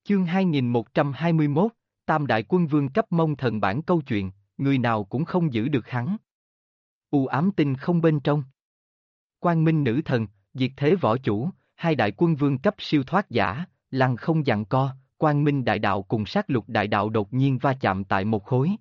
Chương 2121, Tam Đại Quân Vương cấp Mông Thần bản câu chuyện, người nào cũng không giữ được hắn. U ám tinh không bên trong. Quang Minh Nữ Thần, Diệt Thế Võ Chủ, hai đại quân vương cấp siêu thoát giả, lăng không giằng co, Quang Minh Đại Đạo cùng Sát Lục Đại Đạo đột nhiên va chạm tại một khối.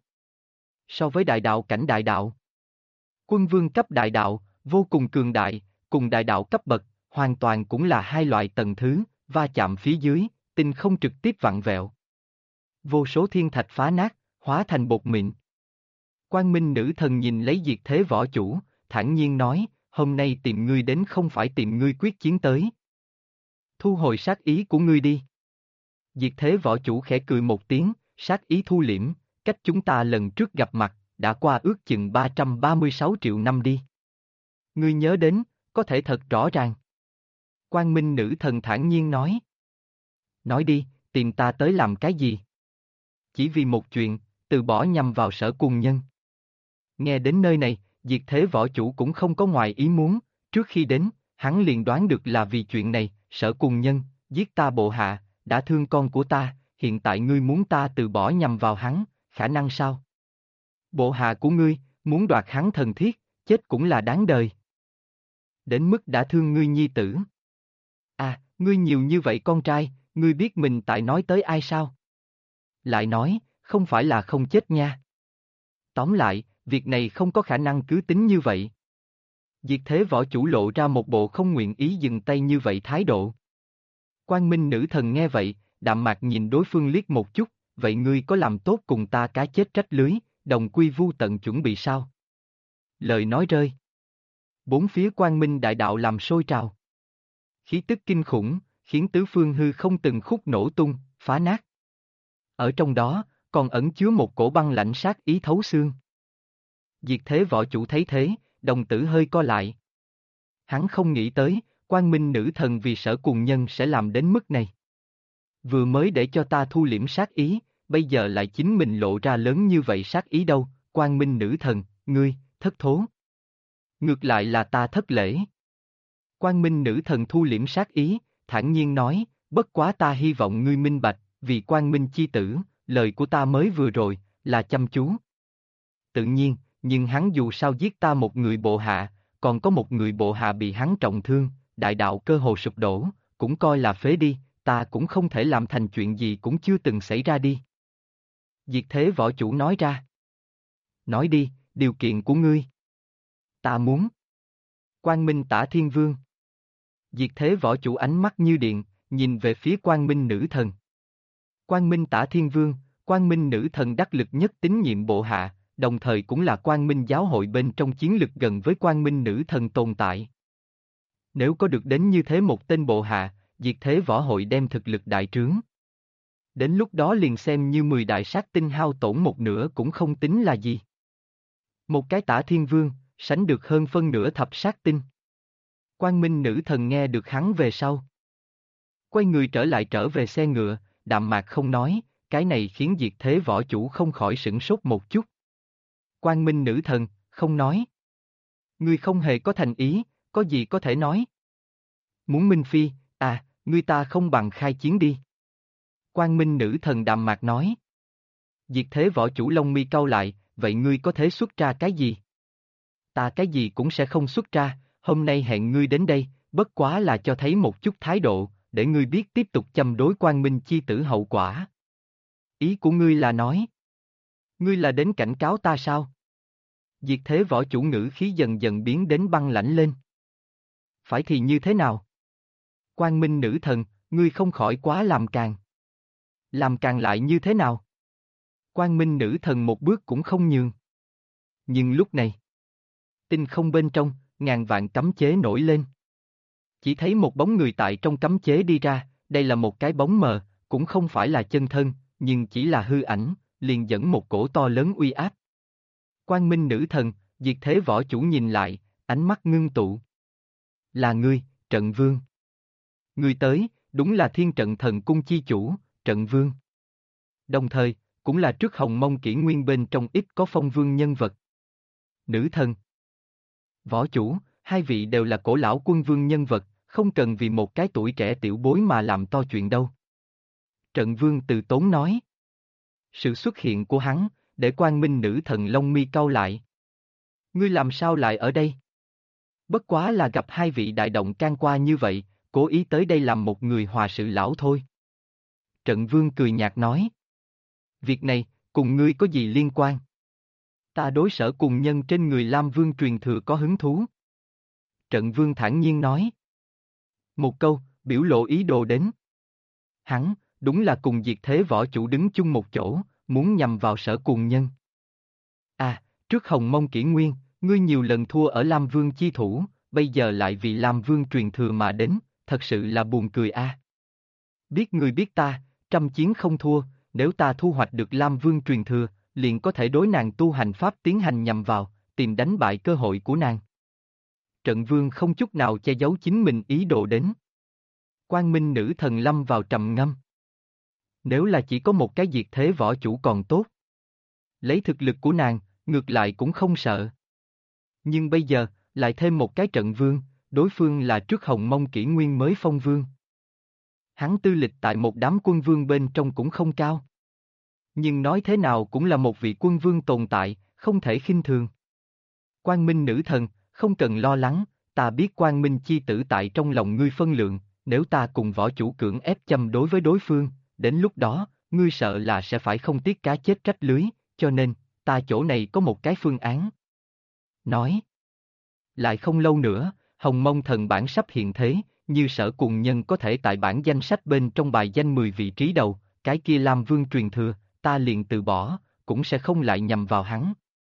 So với Đại Đạo cảnh Đại Đạo, Quân Vương cấp Đại Đạo, vô cùng cường đại, cùng Đại Đạo cấp bậc, hoàn toàn cũng là hai loại tầng thứ, va chạm phía dưới, tinh không trực tiếp vặn vẹo. Vô số thiên thạch phá nát, hóa thành bột mịn. Quang Minh Nữ Thần nhìn lấy Diệt Thế Võ Chủ, thản nhiên nói, hôm nay tìm ngươi đến không phải tìm ngươi quyết chiến tới. Thu hồi sát ý của ngươi đi. Diệt Thế Võ Chủ khẽ cười một tiếng, sát ý thu liễm, cách chúng ta lần trước gặp mặt, đã qua ước chừng 336 triệu năm đi. Ngươi nhớ đến, có thể thật rõ ràng. Quang Minh Nữ Thần thản nhiên nói. Nói đi, tìm ta tới làm cái gì? Chỉ vì một chuyện, từ bỏ nhằm vào Sở Cùng Nhân. Nghe đến nơi này, Diệt Thế Võ Chủ cũng không có ngoài ý muốn, trước khi đến, hắn liền đoán được là vì chuyện này, Sở Cùng Nhân, giết ta bộ hạ, đã thương con của ta, hiện tại ngươi muốn ta từ bỏ nhằm vào hắn, khả năng sao? Bộ hạ của ngươi, muốn đoạt hắn thần thiết, chết cũng là đáng đời. Đến mức đã thương ngươi nhi tử. À, ngươi nhiều như vậy con trai, ngươi biết mình tại nói tới ai sao? Lại nói, không phải là không chết nha. Tóm lại, việc này không có khả năng cứ tính như vậy. Diệt Thế Võ Chủ lộ ra một bộ không nguyện ý dừng tay như vậy thái độ. Quang Minh Nữ Thần nghe vậy, đạm mạc nhìn đối phương liếc một chút, vậy ngươi có làm tốt cùng ta cá chết trách lưới, đồng quy vu tận chuẩn bị sao? Lời nói rơi. Bốn phía Quang Minh Đại Đạo làm sôi trào. Khí tức kinh khủng, khiến tứ phương hư không từng khúc nổ tung, phá nát. Ở trong đó, còn ẩn chứa một cổ băng lạnh sát ý thấu xương. Diệt Thế Võ Chủ thấy thế, đồng tử hơi co lại. Hắn không nghĩ tới, Quang Minh Nữ Thần vì Sở Cùng Nhân sẽ làm đến mức này. Vừa mới để cho ta thu liễm sát ý, bây giờ lại chính mình lộ ra lớn như vậy sát ý đâu, Quang Minh Nữ Thần, ngươi, thất thố. Ngược lại là ta thất lễ. Quang Minh Nữ Thần thu liễm sát ý, thản nhiên nói, bất quá ta hy vọng ngươi minh bạch, vì Quang Minh chi tử, lời của ta mới vừa rồi, là chăm chú. Tự nhiên, nhưng hắn dù sao giết ta một người bộ hạ, còn có một người bộ hạ bị hắn trọng thương, đại đạo cơ hồ sụp đổ, cũng coi là phế đi, ta cũng không thể làm thành chuyện gì cũng chưa từng xảy ra đi. Diệt Thế Võ Chủ nói ra. Nói đi, điều kiện của ngươi. Ta muốn. Quang Minh Tả Thiên Vương. Diệt Thế Võ Chủ ánh mắt như điện, nhìn về phía Quang Minh Nữ Thần. Quang Minh Tả Thiên Vương, Quang Minh Nữ Thần đắc lực nhất tín nhiệm bộ hạ, đồng thời cũng là Quang Minh giáo hội bên trong chiến lực gần với Quang Minh Nữ Thần tồn tại. Nếu có được đến như thế một tên bộ hạ, Diệt Thế Võ Hội đem thực lực đại trướng. Đến lúc đó liền xem như 10 đại sát tinh hao tổn một nửa cũng không tính là gì. Một cái Tả Thiên Vương, sánh được hơn phân nửa thập sát tinh. Quang Minh Nữ Thần nghe được hắn về sau. Quay người trở về xe ngựa, đạm mạc không nói, cái này khiến Diệt Thế Võ Chủ không khỏi sửng sốt một chút. Quang Minh Nữ Thần, không nói. Ngươi không hề có thành ý, có gì có thể nói. Muốn Minh Phi, à, ngươi ta không bằng khai chiến đi. Quang Minh Nữ Thần đạm mạc nói. Diệt Thế Võ Chủ lông mi cau lại, vậy ngươi có thể xuất ra cái gì? Ta cái gì cũng sẽ không xuất ra, hôm nay hẹn ngươi đến đây, bất quá là cho thấy một chút thái độ, để ngươi biết tiếp tục châm đối Quang Minh chi tử hậu quả. Ý của ngươi là nói. Ngươi là đến cảnh cáo ta sao? Diệt Thế Võ Chủ ngữ khí dần dần biến đến băng lãnh lên. Phải thì như thế nào? Quang Minh Nữ Thần, ngươi không khỏi quá làm càng. Làm càng lại như thế nào? Quang Minh Nữ Thần một bước cũng không nhường. Nhưng lúc này, tinh không bên trong, ngàn vạn cấm chế nổi lên. Chỉ thấy một bóng người tại trong cấm chế đi ra, đây là một cái bóng mờ, cũng không phải là chân thân, nhưng chỉ là hư ảnh, liền dẫn một cổ to lớn uy áp. Quang Minh Nữ Thần, Diệt Thế Võ Chủ nhìn lại, ánh mắt ngưng tụ. Là ngươi, Trận Vương. Ngươi tới, đúng là Thiên Trận Thần Cung chi chủ, Trận Vương. Đồng thời, cũng là trước Hồng Mông Kỷ Nguyên bên trong ít có phong vương nhân vật. Nữ Thần. Võ Chủ, hai vị đều là cổ lão quân vương nhân vật, không cần vì một cái tuổi trẻ tiểu bối mà làm to chuyện đâu. Trận Vương từ tốn nói. Sự xuất hiện của hắn, để Quang Minh nữ thần lông mi cau lại. Ngươi làm sao lại ở đây? Bất quá là gặp hai vị đại động can qua như vậy, cố ý tới đây làm một người hòa sự lão thôi. Trận Vương cười nhạt nói. Việc này, cùng ngươi có gì liên quan? Ta đối sở cùng nhân trên người Lam Vương truyền thừa có hứng thú. Trận Vương thản nhiên nói. Một câu, biểu lộ ý đồ đến. Hắn, đúng là cùng diệt thế võ chủ đứng chung một chỗ, muốn nhằm vào sở cùng nhân. À, trước Hồng Mông Kỷ Nguyên, ngươi nhiều lần thua ở Lam Vương chi thủ, bây giờ lại vì Lam Vương truyền thừa mà đến, thật sự là buồn cười a. Biết ngươi biết ta, trăm chiến không thua, nếu ta thu hoạch được Lam Vương truyền thừa, liền có thể đối nàng tu hành pháp tiến hành nhằm vào, tìm đánh bại cơ hội của nàng. Trận Vương không chút nào che giấu chính mình ý đồ đến. Quang Minh nữ thần lâm vào trầm ngâm. Nếu là chỉ có một cái diệt thế võ chủ còn tốt. Lấy thực lực của nàng, ngược lại cũng không sợ. Nhưng bây giờ, lại thêm một cái Trận Vương, đối phương là trước Hồng Mông Kỷ Nguyên mới phong vương. Hắn tư lịch tại một đám quân vương bên trong cũng không cao. Nhưng nói thế nào cũng là một vị quân vương tồn tại, không thể khinh thường. Quang Minh nữ thần, không cần lo lắng, ta biết Quang Minh chi tử tại trong lòng ngươi phân lượng, nếu ta cùng võ chủ cưỡng ép châm đối với đối phương, đến lúc đó, ngươi sợ là sẽ phải không tiếc cá chết rách lưới, cho nên, ta chỗ này có một cái phương án. Nói. Lại không lâu nữa, Hồng Mông thần bản sắp hiện thế, như sở cùng nhân có thể tại bản danh sách bên trong bài danh 10 vị trí đầu, cái kia Lam Vương truyền thừa, ta liền từ bỏ, cũng sẽ không lại nhằm vào hắn.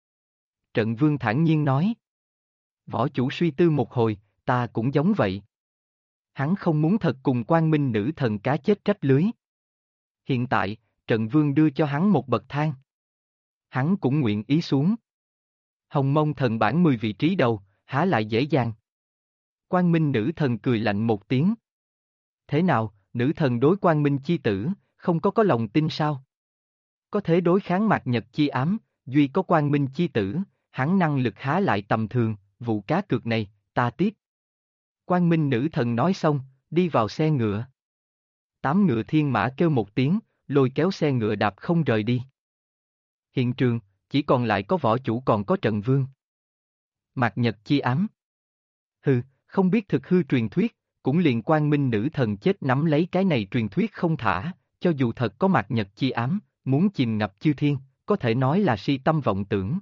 Trận Vương thản nhiên nói. Võ chủ suy tư một hồi, ta cũng giống vậy. Hắn không muốn thật cùng Quang Minh nữ thần cá chết rách lưới. Hiện tại, Trận Vương đưa cho hắn một bậc thang. Hắn cũng nguyện ý xuống. Hồng Mông thần bản 10 vị trí đầu, há lại dễ dàng. Quang Minh nữ thần cười lạnh một tiếng. Thế nào, nữ thần đối Quang Minh chi tử, không có lòng tin sao? Có thể đối kháng Mạt Nhật chi ám, duy có Quang Minh chi tử, hắn năng lực há lại tầm thường, vụ cá cược này, ta tiếp. Quang Minh nữ thần nói xong, đi vào xe ngựa. 8 ngựa thiên mã kêu một tiếng, lôi kéo xe ngựa đạp không rời đi. Hiện trường, chỉ còn lại có võ chủ còn có Trận Vương. Mạt Nhật chi ám. Hừ, không biết thực hư truyền thuyết, cũng liền Quang Minh nữ thần chết nắm lấy cái này truyền thuyết không thả, cho dù thật có Mạt Nhật chi ám, muốn chìm ngập chư thiên, có thể nói là si tâm vọng tưởng.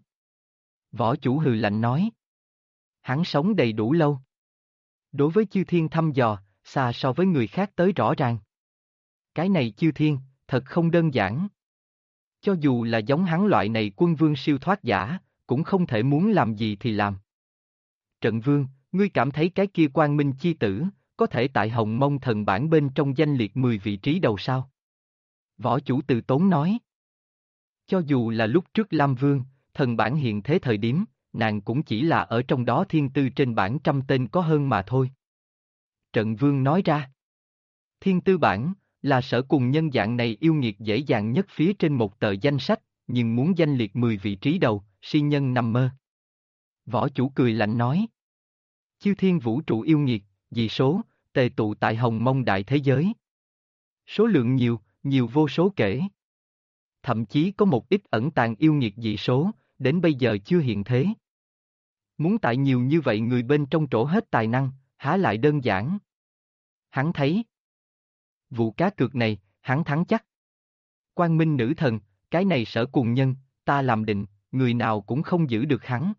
Võ chủ hừ lạnh nói. Hắn sống đầy đủ lâu. Đối với chư thiên thăm dò, xa so với người khác tới rõ ràng. Cái này chư thiên, thật không đơn giản. Cho dù là giống hắn loại này quân vương siêu thoát giả, cũng không thể muốn làm gì thì làm. Trận Vương, ngươi cảm thấy cái kia Quang Minh chi tử, có thể tại Hồng Mông thần bản bên trong danh liệt 10 vị trí đầu sao? Võ chủ từ tốn nói. Cho dù là lúc trước Lam Vương, thần bản hiện thế thời điểm, nàng cũng chỉ là ở trong đó thiên tư trên bản trăm tên có hơn mà thôi. Trận Vương nói ra. Thiên tư bản, là sở cùng nhân dạng này yêu nghiệt dễ dàng nhất phía trên một tờ danh sách, nhưng muốn danh liệt 10 vị trí đầu, si nhân nằm mơ. Võ chủ cười lạnh nói. Chư thiên vũ trụ yêu nghiệt, dị số, tề tụ tại Hồng Mông đại thế giới. Số lượng nhiều, nhiều vô số kể. Thậm chí có một ít ẩn tàng yêu nghiệt dị số, đến bây giờ chưa hiện thế. Muốn tại nhiều như vậy người bên trong trổ hết tài năng, há lại đơn giản. Hắn thấy. Vụ cá cược này, hắn thắng chắc. Quang Minh nữ thần, cái này sở cùng nhân, ta làm định, người nào cũng không giữ được hắn.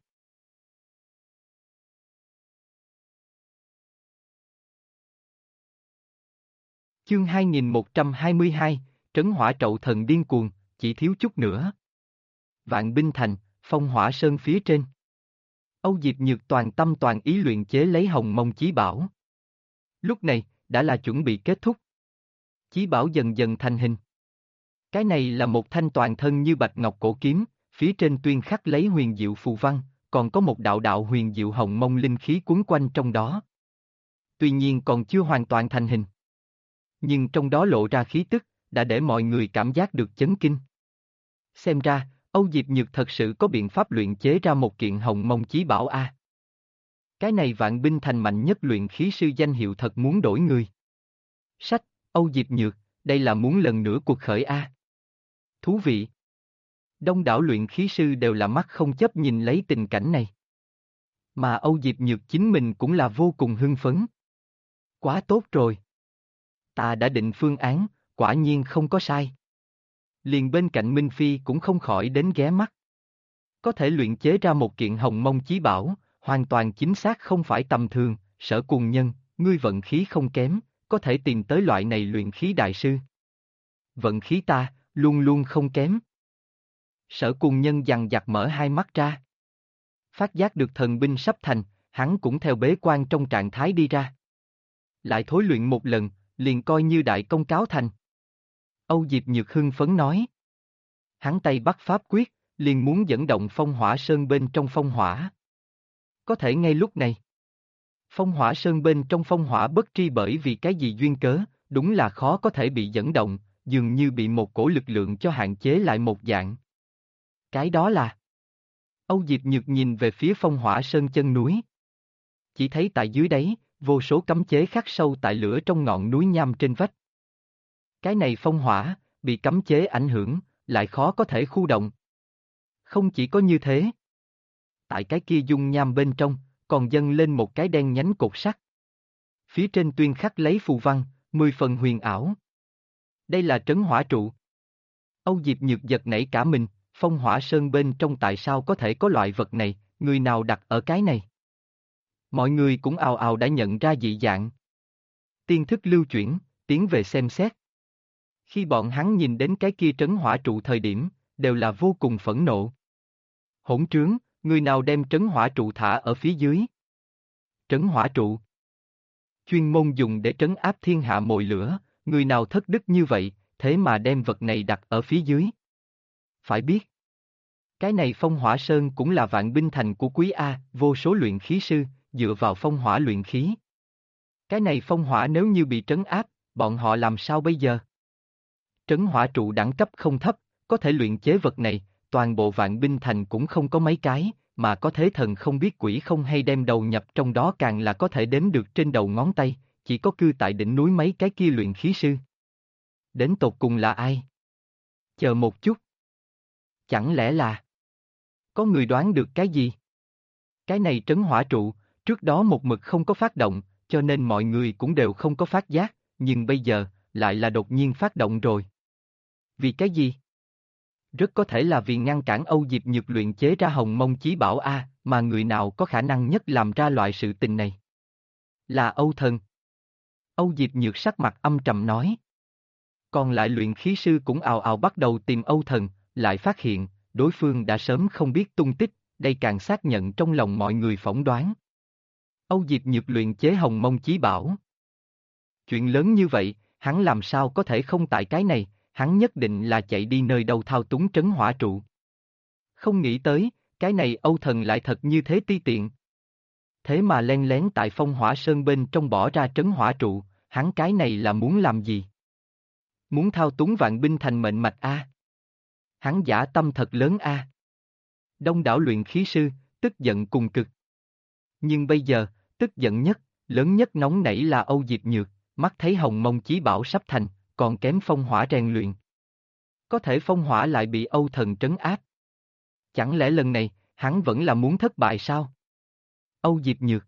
Chương 2122, Trấn Hỏa Trậu Thần điên cuồng, chỉ thiếu chút nữa. Vạn Binh Thành, Phong Hỏa Sơn phía trên. Âu Diệp Nhược toàn tâm toàn ý luyện chế lấy Hồng Mông Chí Bảo. Lúc này, đã là chuẩn bị kết thúc. Chí Bảo dần dần thành hình. Cái này là một thanh toàn thân như bạch ngọc cổ kiếm, phía trên tuyên khắc lấy huyền diệu phù văn, còn có một đạo đạo huyền diệu hồng mông linh khí cuốn quanh trong đó. Tuy nhiên còn chưa hoàn toàn thành hình. Nhưng trong đó lộ ra khí tức, đã để mọi người cảm giác được chấn kinh. Xem ra, Âu Diệp Nhược thật sự có biện pháp luyện chế ra một kiện Hồng Mông Chí Bảo a. Cái này Vạn Binh Thành mạnh nhất luyện khí sư danh hiệu thật muốn đổi người. Sách, Âu Diệp Nhược, đây là muốn lần nữa cuộc khởi a. Thú vị. Đông đảo luyện khí sư đều là mắt không chớp nhìn lấy tình cảnh này. Mà Âu Diệp Nhược chính mình cũng là vô cùng hưng phấn. Quá tốt rồi. Ta đã định phương án, quả nhiên không có sai. Liền bên cạnh Minh Phi cũng không khỏi đến ghé mắt. Có thể luyện chế ra một kiện hồng mông chí bảo, hoàn toàn chính xác không phải tầm thường, Sở Cuồng Nhân, ngươi vận khí không kém, có thể tìm tới loại này luyện khí đại sư. Vận khí ta, luôn luôn không kém. Sở Cuồng Nhân dằn vặt mở hai mắt ra. Phát giác được thần binh sắp thành, hắn cũng theo bế quan trong trạng thái đi ra. Lại thối luyện một lần, liền coi như đại công cáo thành. Âu Diệp Nhược hưng phấn nói. Hắn tay bắt pháp quyết, liền muốn dẫn động phong hỏa sơn bên trong phong hỏa. Có thể ngay lúc này. Phong hỏa sơn bên trong phong hỏa bất tri bởi vì cái gì duyên cớ, đúng là khó có thể bị dẫn động, dường như bị một cổ lực lượng cho hạn chế lại một dạng. Cái đó là... Âu Diệp Nhược nhìn về phía phong hỏa sơn chân núi. Chỉ thấy tại dưới đáy, vô số cấm chế khắc sâu tại lửa trong ngọn núi nham trên vách. Cái này phong hỏa, bị cấm chế ảnh hưởng, lại khó có thể khu động. Không chỉ có như thế. Tại cái kia dung nham bên trong, còn dâng lên một cái đen nhánh cột sắt. Phía trên tuyên khắc lấy phù văn, 10 phần huyền ảo. Đây là trấn hỏa trụ. Âu Diệp Nhược giật nảy cả mình, phong hỏa sơn bên trong tại sao có thể có loại vật này, người nào đặt ở cái này? Mọi người cũng ào ào đã nhận ra dị dạng. Tiên thức lưu chuyển, tiến về xem xét. Khi bọn hắn nhìn đến cái kia trấn hỏa trụ thời điểm, đều là vô cùng phẫn nộ. Hỗn trướng, người nào đem trấn hỏa trụ thả ở phía dưới? Trấn hỏa trụ. Chuyên môn dùng để trấn áp thiên hạ mồi lửa, người nào thất đức như vậy, thế mà đem vật này đặt ở phía dưới. Phải biết, cái này phong hỏa sơn cũng là vạn binh thành của Quý A, vô số luyện khí sư, dựa vào phong hỏa luyện khí. Cái này phong hỏa nếu như bị trấn áp, bọn họ làm sao bây giờ? Trấn hỏa trụ đẳng cấp không thấp, có thể luyện chế vật này, toàn bộ vạn binh thành cũng không có mấy cái, mà có thế thần không biết quỷ không hay đem đầu nhập trong đó càng là có thể đếm được trên đầu ngón tay, chỉ có cư tại đỉnh núi mấy cái kia luyện khí sư. Đến tột cùng là ai? Chờ một chút. Chẳng lẽ là... Có người đoán được cái gì? Cái này trấn hỏa trụ, trước đó một mực không có phát động, cho nên mọi người cũng đều không có phát giác, nhưng bây giờ, lại là đột nhiên phát động rồi. Vì cái gì? Rất có thể là vì ngăn cản Âu Diệp Nhược luyện chế ra hồng mông chí bảo A, mà người nào có khả năng nhất làm ra loại sự tình này? Là Âu Thần. Âu Diệp Nhược sắc mặt âm trầm nói. Còn lại luyện khí sư cũng ào ào bắt đầu tìm Âu Thần, lại phát hiện, đối phương đã sớm không biết tung tích, đây càng xác nhận trong lòng mọi người phỏng đoán. Âu Diệp Nhược luyện chế hồng mông chí bảo. Chuyện lớn như vậy, hắn làm sao có thể không tại cái này, hắn nhất định là chạy đi nơi đâu thao túng trấn hỏa trụ. Không nghĩ tới, cái này Âu Thần lại thật như thế ti tiện. Thế mà len lén tại phong hỏa sơn bên trong bỏ ra trấn hỏa trụ, hắn cái này là muốn làm gì? Muốn thao túng vạn binh thành mệnh mạch A. Hắn dã tâm thật lớn A. Đông đảo luyện khí sư, tức giận cùng cực. Nhưng bây giờ, tức giận nhất, lớn nhất nóng nảy là Âu Diệp Nhược, mắt thấy hồng mông chí bảo sắp thành, còn kém phong hỏa rèn luyện. Có thể phong hỏa lại bị Âu Thần trấn áp. Chẳng lẽ lần này, hắn vẫn là muốn thất bại sao? Âu Diệp Nhược.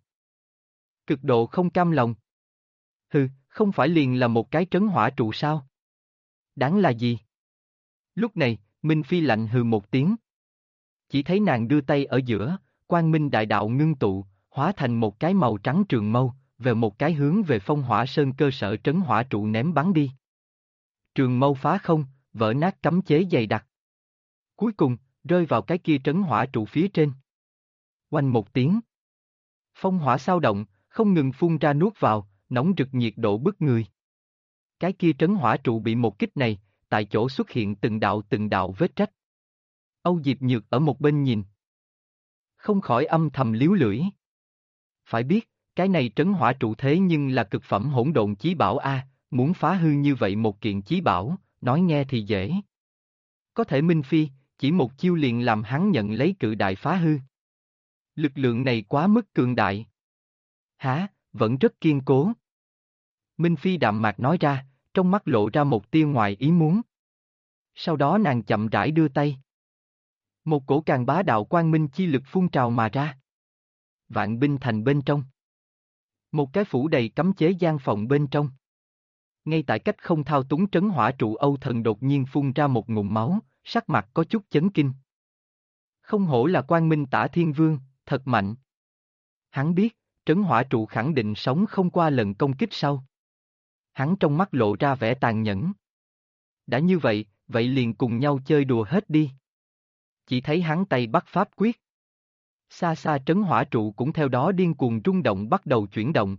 Cực độ không cam lòng. Hừ, không phải liền là một cái trấn hỏa trụ sao? Đáng là gì? Lúc này, Minh Phi lạnh hừ một tiếng. Chỉ thấy nàng đưa tay ở giữa, quang minh đại đạo ngưng tụ, hóa thành một cái màu trắng trường mâu, về một cái hướng về phong hỏa sơn cơ sở trấn hỏa trụ ném bắn đi. Trường mâu phá không, vỡ nát cấm chế dày đặc. Cuối cùng, rơi vào cái kia trấn hỏa trụ phía trên. Oanh một tiếng. Phong hỏa sao động, không ngừng phun ra nuốt vào, nóng rực nhiệt độ bức người. Cái kia trấn hỏa trụ bị một kích này, tại chỗ xuất hiện từng đạo vết rách. Âu Diệp Nhược ở một bên nhìn. Không khỏi âm thầm líu lưỡi. Phải biết, cái này trấn hỏa trụ thế nhưng là cực phẩm hỗn độn chí bảo A, muốn phá hư như vậy một kiện chí bảo, nói nghe thì dễ. Có thể Minh Phi, chỉ một chiêu liền làm hắn nhận lấy cự đại phá hư. Lực lượng này quá mức cường đại. Hả, vẫn rất kiên cố. Minh Phi đạm mạc nói ra, trong mắt lộ ra một tia ngoài ý muốn. Sau đó nàng chậm rãi đưa tay. Một cổ càng bá đạo quang minh chi lực phun trào mà ra. Vạn binh thành bên trong. Một cái phủ đầy cấm chế gian phòng bên trong. Ngay tại cách không thao túng trấn hỏa trụ Âu Thần đột nhiên phun ra một ngụm máu, sắc mặt có chút chấn kinh. Không hổ là quang minh tả thiên vương, thật mạnh. Hắn biết, trấn hỏa trụ khẳng định sống không qua lần công kích sau. Hắn trong mắt lộ ra vẻ tàn nhẫn. Đã như vậy, vậy liền cùng nhau chơi đùa hết đi. Chỉ thấy hắn tay bắt pháp quyết. Xa xa trấn hỏa trụ cũng theo đó điên cuồng rung động bắt đầu chuyển động.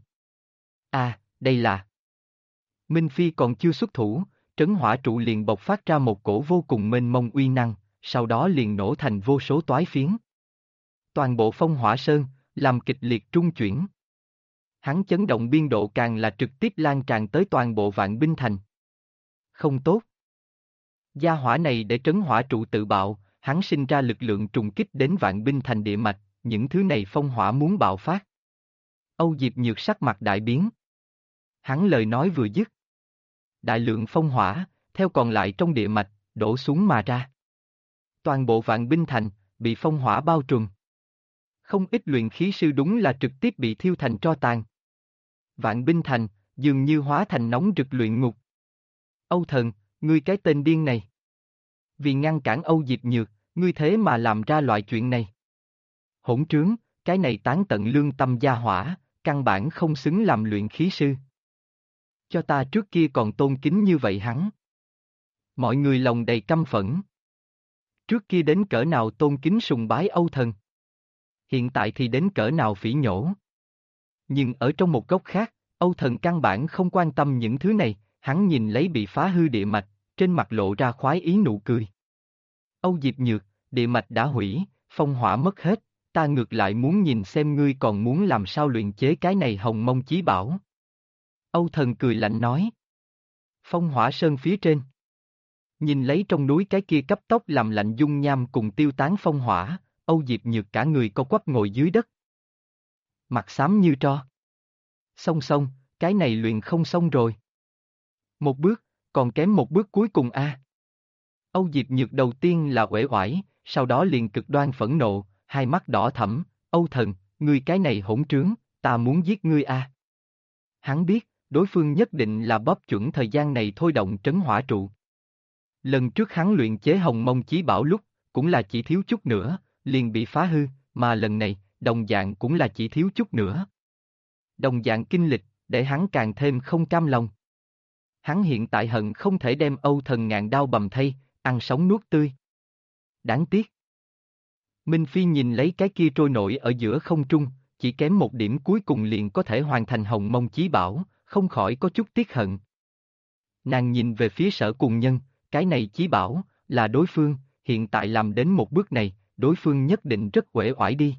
À, đây là... Minh Phi còn chưa xuất thủ, trấn hỏa trụ liền bộc phát ra một cổ vô cùng mênh mông uy năng, sau đó liền nổ thành vô số toái phiến. Toàn bộ phong hỏa sơn, làm kịch liệt trung chuyển. Hắn chấn động biên độ càng là trực tiếp lan tràn tới toàn bộ vạn binh thành. Không tốt. Gia hỏa này để trấn hỏa trụ tự bạo, hắn sinh ra lực lượng trùng kích đến vạn binh thành địa mạch, những thứ này phong hỏa muốn bạo phát. Âu Diệp Nhược sắc mặt đại biến. Hắn lời nói vừa dứt. Đại lượng phong hỏa, theo còn lại trong địa mạch, đổ xuống mà ra. Toàn bộ vạn binh thành, bị phong hỏa bao trùm. Không ít luyện khí sư đúng là trực tiếp bị thiêu thành tro tàn. Vạn binh thành, dường như hóa thành nóng rực luyện ngục. Âu Thần, ngươi cái tên điên này. Vì ngăn cản Âu Diệp Nhược, ngươi thế mà làm ra loại chuyện này. Hỗn trướng, cái này tán tận lương tâm gia hỏa, căn bản không xứng làm luyện khí sư. Cho ta trước kia còn tôn kính như vậy hắn. Mọi người lòng đầy căm phẫn. Trước kia đến cỡ nào tôn kính sùng bái Âu Thần. Hiện tại thì đến cỡ nào phỉ nhổ. Nhưng ở trong một góc khác, Âu Thần căn bản không quan tâm những thứ này, hắn nhìn lấy bị phá hư địa mạch, trên mặt lộ ra khoái ý nụ cười. Âu Diệp Nhược, địa mạch đã hủy, phong hỏa mất hết, ta ngược lại muốn nhìn xem ngươi còn muốn làm sao luyện chế cái này hồng mông chí bảo. Âu Thần cười lạnh nói. Phong hỏa sơn phía trên. Nhìn lấy trong núi cái kia cấp tốc làm lạnh dung nham cùng tiêu tán phong hỏa, Âu Diệp Nhược cả người co quắp ngồi dưới đất. Mặt xám như tro. Xong, cái này luyện không xong rồi. Một bước, còn kém một bước cuối cùng a. Âu Diệp Nhược đầu tiên là uể oải, sau đó liền cực đoan phẫn nộ, hai mắt đỏ thẫm, Âu Thần, ngươi cái này hỗn trướng, ta muốn giết ngươi a. Hắn biết, đối phương nhất định là bóp chuẩn thời gian này thôi động trấn hỏa trụ. Lần trước hắn luyện chế hồng mông chí bảo lúc, cũng là chỉ thiếu chút nữa, liền bị phá hư, mà lần này, đồng dạng cũng là chỉ thiếu chút nữa. Đồng dạng kinh lịch, để hắn càng thêm không cam lòng. Hắn hiện tại hận không thể đem Âu Thần ngàn đao bầm thây, ăn sống nuốt tươi. Đáng tiếc. Minh Phi nhìn lấy cái kia trôi nổi ở giữa không trung, chỉ kém một điểm cuối cùng liền có thể hoàn thành hồng mông chí bảo, không khỏi có chút tiếc hận. Nàng nhìn về phía Sở Cùng Nhân, cái này chí bảo, là đối phương, hiện tại làm đến một bước này, đối phương nhất định rất uể oải đi.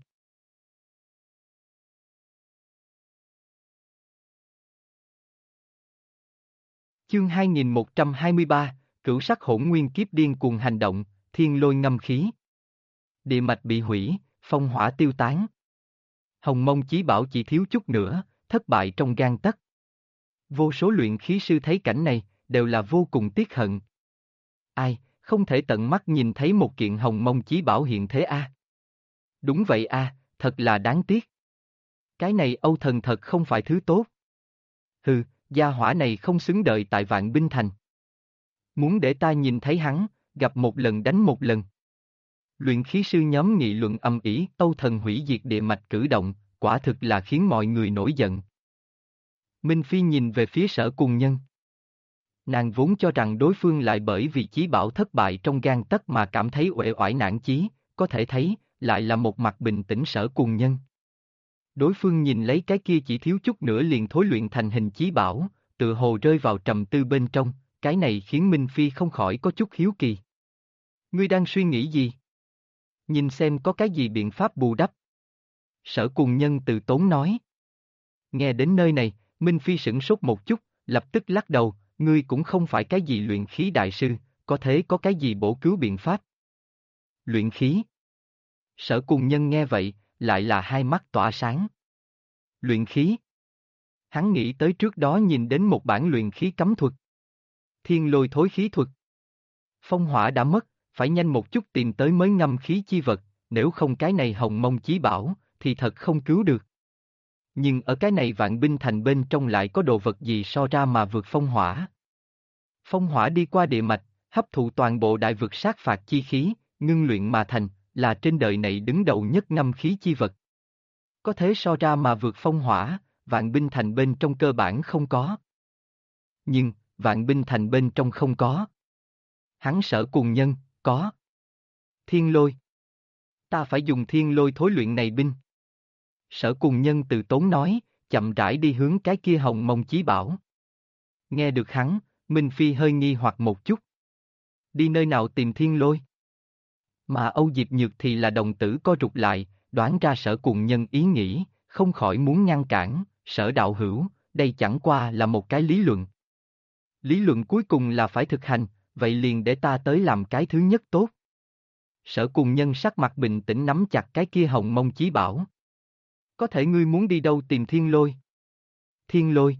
Chương 2123, Cửu sắc hỗn nguyên kiếp điên cuồng hành động, thiên lôi ngâm khí. Địa mạch bị hủy, phong hỏa tiêu tán. Hồng mông chí bảo chỉ thiếu chút nữa, thất bại trong gang tấc. Vô số luyện khí sư thấy cảnh này, đều là vô cùng tiếc hận. Ai, không thể tận mắt nhìn thấy một kiện hồng mông chí bảo hiện thế a. Đúng vậy a, thật là đáng tiếc. Cái này Âu Thần thật không phải thứ tốt. Hừ, gia hỏa này không xứng đợi tại Vạn Binh Thành. Muốn để ta nhìn thấy hắn, gặp một lần đánh một lần. Luyện khí sư nhóm nghị luận âm ỉ, Âu Thần hủy diệt địa mạch cử động, quả thực là khiến mọi người nổi giận. Minh Phi nhìn về phía Sở Cùng Nhân. Nàng vốn cho rằng đối phương lại bởi vì chí bảo thất bại trong gang tấc mà cảm thấy uể oải nản chí, có thể thấy, lại là một mặt bình tĩnh Sở Cùng Nhân. Đối phương nhìn lấy cái kia chỉ thiếu chút nữa liền thối luyện thành hình chí bảo, tự hồ rơi vào trầm tư bên trong, cái này khiến Minh Phi không khỏi có chút hiếu kỳ. Ngươi đang suy nghĩ gì? Nhìn xem có cái gì biện pháp bù đắp. Sở Cùng Nhân từ tốn nói. Nghe đến nơi này, Minh Phi sửng sốt một chút, lập tức lắc đầu, ngươi cũng không phải cái gì luyện khí đại sư, có thể có cái gì bổ cứu biện pháp. Luyện khí. Sở Cùng Nhân nghe vậy, lại là hai mắt tỏa sáng. Luyện khí. Hắn nghĩ tới trước đó nhìn đến một bản luyện khí cấm thuật. Thiên lôi thối khí thuật. Phong hỏa đã mất, phải nhanh một chút tìm tới mới ngâm khí chi vật, nếu không cái này hồng mông chí bảo, thì thật không cứu được. Nhưng ở cái này vạn binh thành bên trong lại có đồ vật gì so ra mà vượt phong hỏa. Phong hỏa đi qua địa mạch, hấp thụ toàn bộ đại vực sát phạt chi khí, ngưng luyện mà thành, là trên đời này đứng đầu nhất ngâm khí chi vật. Có thế so ra mà vượt phong hỏa, vạn binh thành bên trong cơ bản không có. Nhưng, vạn binh thành bên trong không có. Hắn Sở Cùng Nhân, có. Thiên lôi. Ta phải dùng thiên lôi thối luyện này binh. Sở Cùng Nhân từ tốn nói, chậm rãi đi hướng cái kia hồng mông chí bảo. Nghe được hắn, Minh Phi hơi nghi hoặc một chút. Đi nơi nào tìm thiên lôi? Mà Âu Diệp Nhược thì là đồng tử co rụt lại, đoán ra Sở Cùng Nhân ý nghĩ, không khỏi muốn ngăn cản, Sở đạo hữu, đây chẳng qua là một cái lý luận. Lý luận cuối cùng là phải thực hành, vậy liền để ta tới làm cái thứ nhất tốt. Sở Cùng Nhân sắc mặt bình tĩnh nắm chặt cái kia hồng mông chí bảo. Có thể ngươi muốn đi đâu tìm thiên lôi? Thiên lôi.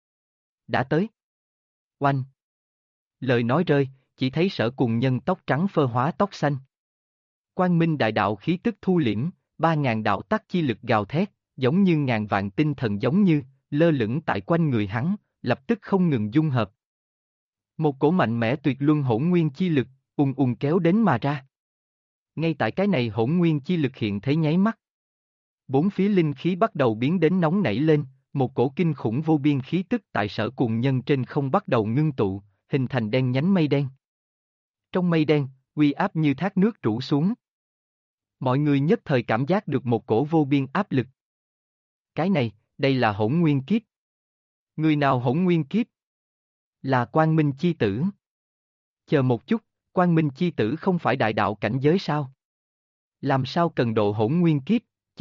Đã tới. Oanh. Lời nói rơi, chỉ thấy Sở Cùng Nhân tóc trắng phơ hóa tóc xanh. Quang Minh đại đạo khí tức thu liễm, 3.000 đạo tắc chi lực gào thét, giống như ngàn vạn tinh thần giống như, lơ lửng tại quanh người hắn, lập tức không ngừng dung hợp. Một cổ mạnh mẽ tuyệt luân hỗn nguyên chi lực, ùn ùn kéo đến mà ra. Ngay tại cái này hỗn nguyên chi lực hiện thế nháy mắt. Bốn phía linh khí bắt đầu biến đến nóng nảy lên, một cổ kinh khủng vô biên khí tức tại Sở Cùng Nhân trên không bắt đầu ngưng tụ, hình thành đen nhánh mây đen. Trong mây đen, uy áp như thác nước trũ xuống. Mọi người nhất thời cảm giác được một cổ vô biên áp lực. Cái này, đây là hỗn nguyên kiếp. Người nào hỗn nguyên kiếp? Là Quang Minh chi tử. Chờ một chút, Quang Minh chi tử không phải đại đạo cảnh giới sao? Làm sao cần độ hỗn nguyên kiếp,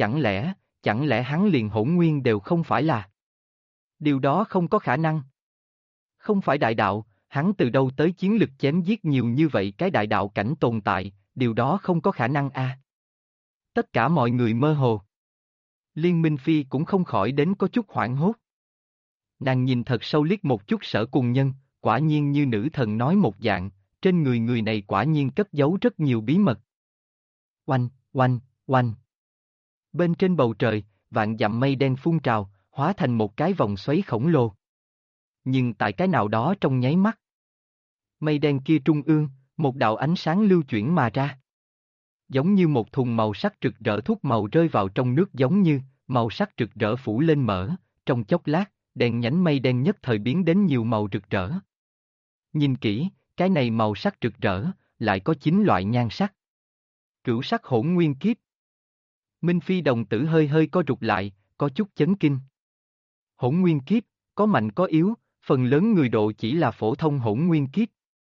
chẳng lẽ hắn liền hỗn nguyên đều không phải là? Điều đó không có khả năng. Không phải đại đạo, hắn từ đâu tới chiến lực chém giết nhiều như vậy cái đại đạo cảnh tồn tại, điều đó không có khả năng a. Tất cả mọi người mơ hồ. Liên Minh Phi cũng không khỏi đến có chút hoảng hốt. Nàng nhìn thật sâu liếc một chút Sở Cùng Nhân, quả nhiên như nữ thần nói một dạng, trên người người này quả nhiên cất giấu rất nhiều bí mật. Oanh, oanh, oanh. Bên trên bầu trời, vạn dặm mây đen phun trào, hóa thành một cái vòng xoáy khổng lồ. Nhưng tại cái nào đó trong nháy mắt, mây đen kia trung ương, một đạo ánh sáng lưu chuyển mà ra. Giống như một thùng màu sắc rực rỡ thuốc màu rơi vào trong nước giống như, màu sắc rực rỡ phủ lên mỡ, trong chốc lát, đèn nhánh mây đen nhất thời biến đến nhiều màu rực rỡ. Nhìn kỹ, cái này màu sắc rực rỡ, lại có 9 loại nhan sắc. Cửu sắc hỗn nguyên kiếp. Minh Phi đồng tử hơi hơi co rụt lại, có chút chấn kinh. Hỗn nguyên kiếp, có mạnh có yếu, phần lớn người độ chỉ là phổ thông hỗn nguyên kiếp.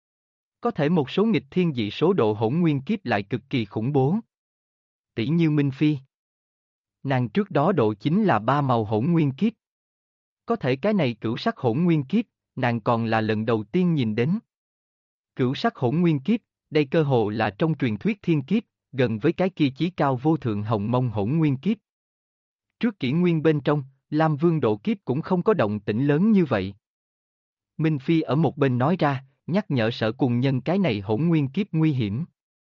Có thể một số nghịch thiên dị số độ hỗn nguyên kiếp lại cực kỳ khủng bố. Tỷ như Minh Phi. Nàng trước đó độ chính là 3 màu hỗn nguyên kiếp. Có thể cái này cửu sắc hỗn nguyên kiếp, nàng còn là lần đầu tiên nhìn đến. Cửu sắc hỗn nguyên kiếp, đây cơ hồ là trong truyền thuyết thiên kiếp, gần với cái kia chí cao vô thượng hồng mông hỗn nguyên kiếp. Trước kỷ nguyên bên trong, Lam Vương độ kiếp cũng không có động tĩnh lớn như vậy. Minh Phi ở một bên nói ra, nhắc nhở Sở Cùng Nhân cái này hỗn nguyên kiếp nguy hiểm.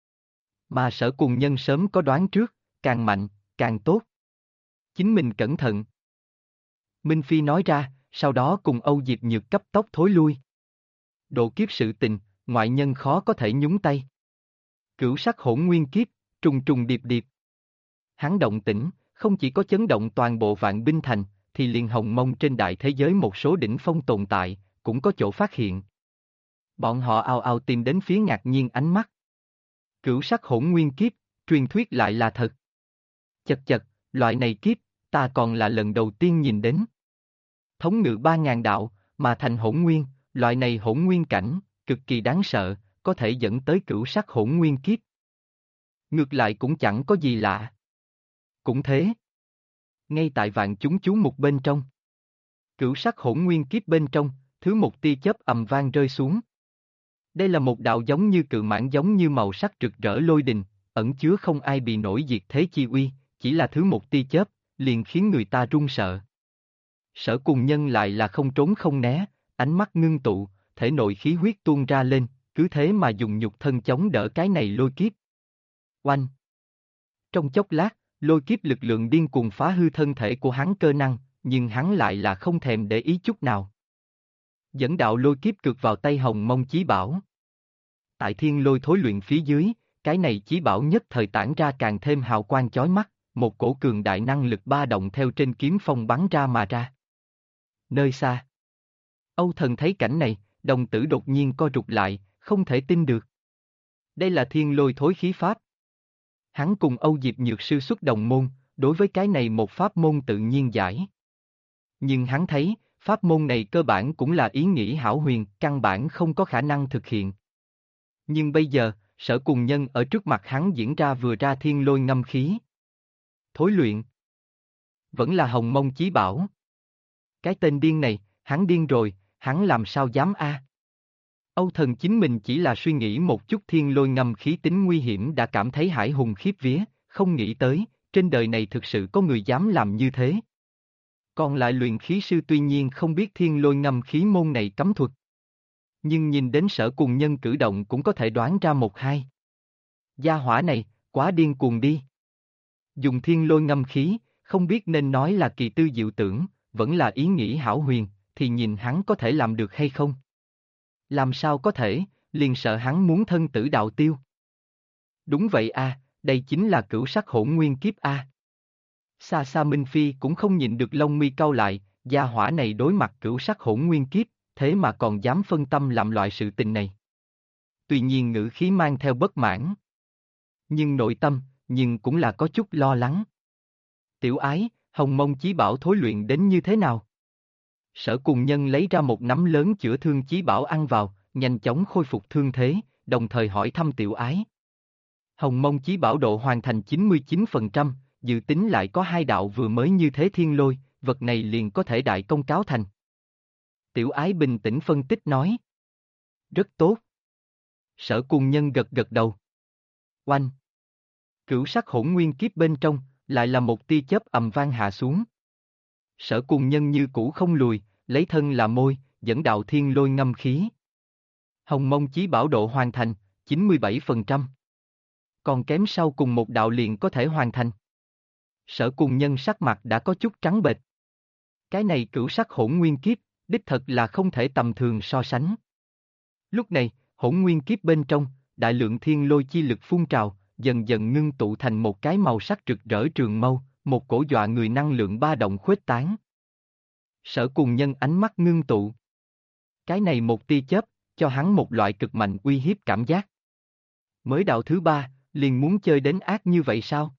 Mà Sở Cùng Nhân sớm có đoán trước, càng mạnh, càng tốt. Chính mình cẩn thận. Minh Phi nói ra, sau đó cùng Âu Diệp Nhược cấp tốc thối lui. Độ kiếp sự tình, ngoại nhân khó có thể nhúng tay. Cửu sắc hỗn nguyên kiếp, trùng trùng điệp điệp. Hắn động tĩnh, không chỉ có chấn động toàn bộ vạn binh thành, thì liền hồng mông trên đại thế giới một số đỉnh phong tồn tại, cũng có chỗ phát hiện. Bọn họ ào ào tìm đến phía ngạc nhiên ánh mắt. Cửu sắc hỗn nguyên kiếp, truyền thuyết lại là thật. Chật chật, loại này kiếp, ta còn là lần đầu tiên nhìn đến. Thống ngự 3.000 đạo, mà thành hỗn nguyên, loại này hỗn nguyên cảnh, cực kỳ đáng sợ, có thể dẫn tới cửu sắc hỗn nguyên kiếp. Ngược lại cũng chẳng có gì lạ. Cũng thế. Ngay tại vạn chúng chú mục bên trong. Cửu sắc hỗn nguyên kiếp bên trong, thứ một tia chớp ầm vang rơi xuống. Đây là một đạo giống như cự mãng giống như màu sắc rực rỡ lôi đình, ẩn chứa không ai bị nổi diệt thế chi uy, chỉ là thứ một tia chớp, liền khiến người ta run sợ. Sở Cùng Nhân lại là không trốn không né, ánh mắt ngưng tụ, thể nội khí huyết tuôn ra lên, cứ thế mà dùng nhục thân chống đỡ cái này lôi kiếp. Oanh! Trong chốc lát, lôi kiếp lực lượng điên cuồng phá hư thân thể của hắn cơ năng, nhưng hắn lại là không thèm để ý chút nào. Dẫn đạo lôi kiếp cược vào tay Hồng Mông Chí Bảo. Tại thiên lôi thối luyện phía dưới, cái này chí bảo nhất thời tản ra càng thêm hào quang chói mắt, một cổ cường đại năng lực ba động theo trên kiếm phong bắn ra mà ra. Nơi xa, Âu Thần thấy cảnh này, đồng tử đột nhiên co rụt lại, không thể tin được. Đây là thiên lôi thối khí pháp. Hắn cùng Âu Diệp Nhược sư xuất đồng môn, đối với cái này một pháp môn tự nhiên giải. Nhưng hắn thấy, pháp môn này cơ bản cũng là ý nghĩ hão huyền, căn bản không có khả năng thực hiện. Nhưng bây giờ, Sở Cùng Nhân ở trước mặt hắn diễn ra vừa ra thiên lôi ngâm khí. Thối luyện. Vẫn là Hồng Mông Chí Bảo. Cái tên điên này, hắn điên rồi, hắn làm sao dám a? Âu Thần chính mình chỉ là suy nghĩ một chút thiên lôi ngâm khí tính nguy hiểm đã cảm thấy hải hùng khiếp vía, không nghĩ tới, trên đời này thực sự có người dám làm như thế. Còn lại luyện khí sư tuy nhiên không biết thiên lôi ngâm khí môn này cấm thuật. Nhưng nhìn đến Sở Cùng Nhân cử động cũng có thể đoán ra một hai. Gia hỏa này, quá điên cuồng đi. Dùng thiên lôi ngâm khí, không biết nên nói là kỳ tư diệu tưởng, vẫn là ý nghĩ hão huyền, thì nhìn hắn có thể làm được hay không. Làm sao có thể, liền sợ hắn muốn thân tử đạo tiêu. Đúng vậy a, đây chính là cửu sắc hỗn nguyên kiếp a. Xa xa Minh Phi cũng không nhịn được lông mi cau lại, gia hỏa này đối mặt cửu sắc hỗn nguyên kiếp, thế mà còn dám phân tâm làm loại sự tình này. Tuy nhiên ngữ khí mang theo bất mãn. Nhưng nội tâm, nhưng cũng là có chút lo lắng. Tiểu ái, Hồng Mông Chí Bảo thối luyện đến như thế nào? Sở Cùng Nhân lấy ra một nắm lớn chữa thương chí bảo ăn vào, nhanh chóng khôi phục thương thế, đồng thời hỏi thăm tiểu ái. Hồng Mông Chí Bảo độ hoàn thành 99%, dự tính lại có 2 đạo vừa mới như thế thiên lôi, vật này liền có thể đại công cáo thành. Tiểu ái bình tĩnh phân tích nói. Rất tốt. Sở Cùng Nhân gật gật đầu. Oanh! Cửu sắc hỗn nguyên kiếp bên trong, lại là một tia chớp ầm vang hạ xuống. Sở Cùng Nhân như cũ không lùi, lấy thân là môi, dẫn đạo thiên lôi ngâm khí. Hồng Mông Chí Bảo độ hoàn thành, 97%. Còn kém sau cùng một đạo liền có thể hoàn thành. Sở Cùng Nhân sắc mặt đã có chút trắng bệch. Cái này cửu sắc hỗn nguyên kiếp, đích thật là không thể tầm thường so sánh. Lúc này, hỗn nguyên kiếp bên trong, đại lượng thiên lôi chi lực phun trào, dần dần ngưng tụ thành một cái màu sắc rực rỡ trường mâu, một cổ dọa người năng lượng ba động khuếch tán. Sở Cùng Nhân ánh mắt ngưng tụ. Cái này một tia chớp, cho hắn một loại cực mạnh uy hiếp cảm giác. Mới đạo thứ 3, liền muốn chơi đến ác như vậy sao?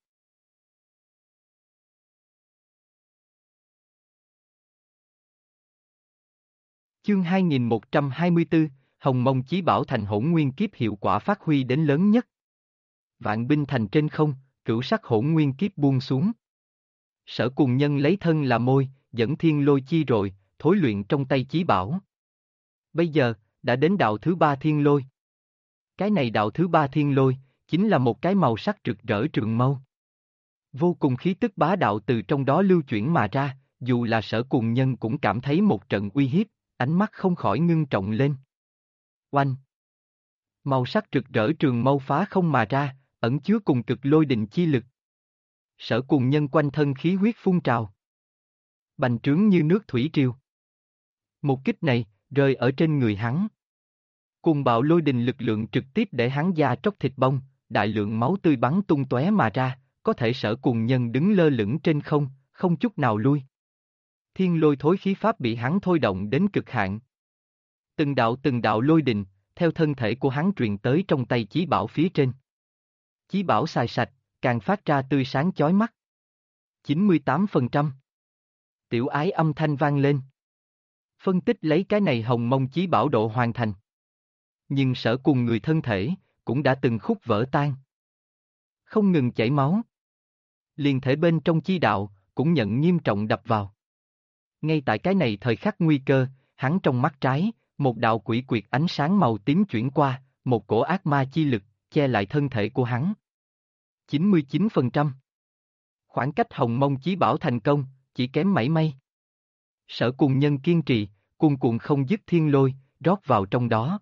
Chương 2124, Hồng Mông Chí Bảo thành hỗn nguyên kiếp hiệu quả phát huy đến lớn nhất. Vạn binh thành trên không, cửu sắc hỗn nguyên kiếp buông xuống. Sở Cùng Nhân lấy thân là môi, dẫn thiên lôi chi rồi, thối luyện trong tay chí bảo. Bây giờ, đã đến đạo thứ 3 thiên lôi. Cái này đạo thứ 3 thiên lôi, chính là một cái màu sắc rực rỡ trường mâu. Vô cùng khí tức bá đạo từ trong đó lưu chuyển mà ra, dù là Sở Cùng Nhân cũng cảm thấy một trận uy hiếp, ánh mắt không khỏi ngưng trọng lên. Oanh! Màu sắc rực rỡ trường mâu phá không mà ra, ẩn chứa cùng cực lôi đình chi lực. Sở Cùng Nhân quanh thân khí huyết phun trào. Bành trướng như nước thủy triều. Một kích này, rơi ở trên người hắn. Cùng bạo lôi đình lực lượng trực tiếp để hắn da tróc thịt bong, đại lượng máu tươi bắn tung tóe mà ra, có thể Sở Cùng Nhân đứng lơ lửng trên không, không chút nào lui. Thiên lôi thối khí pháp bị hắn thôi động đến cực hạn. Từng đạo lôi đình, theo thân thể của hắn truyền tới trong tay chí bảo phía trên. Chí bảo xài sạch, càng phát ra tươi sáng chói mắt. 98%. Tiểu ái âm thanh vang lên. Phân tích lấy cái này Hồng Mông Chí Bảo độ hoàn thành. Nhưng Sở Cùng người thân thể, cũng đã từng khúc vỡ tan. Không ngừng chảy máu. Liền thể bên trong chi đạo, cũng nhận nghiêm trọng đập vào. Ngay tại cái này thời khắc nguy cơ, hắn trong mắt trái, một đạo quỷ quyệt ánh sáng màu tím chuyển qua, một cổ ác ma chi lực, che lại thân thể của hắn. 99%. Khoảng cách Hồng Mông Chí Bảo thành công, chỉ kém mảy may. Sở Cùng Nhân kiên trì, cuồn cuộn không dứt thiên lôi, rót vào trong đó.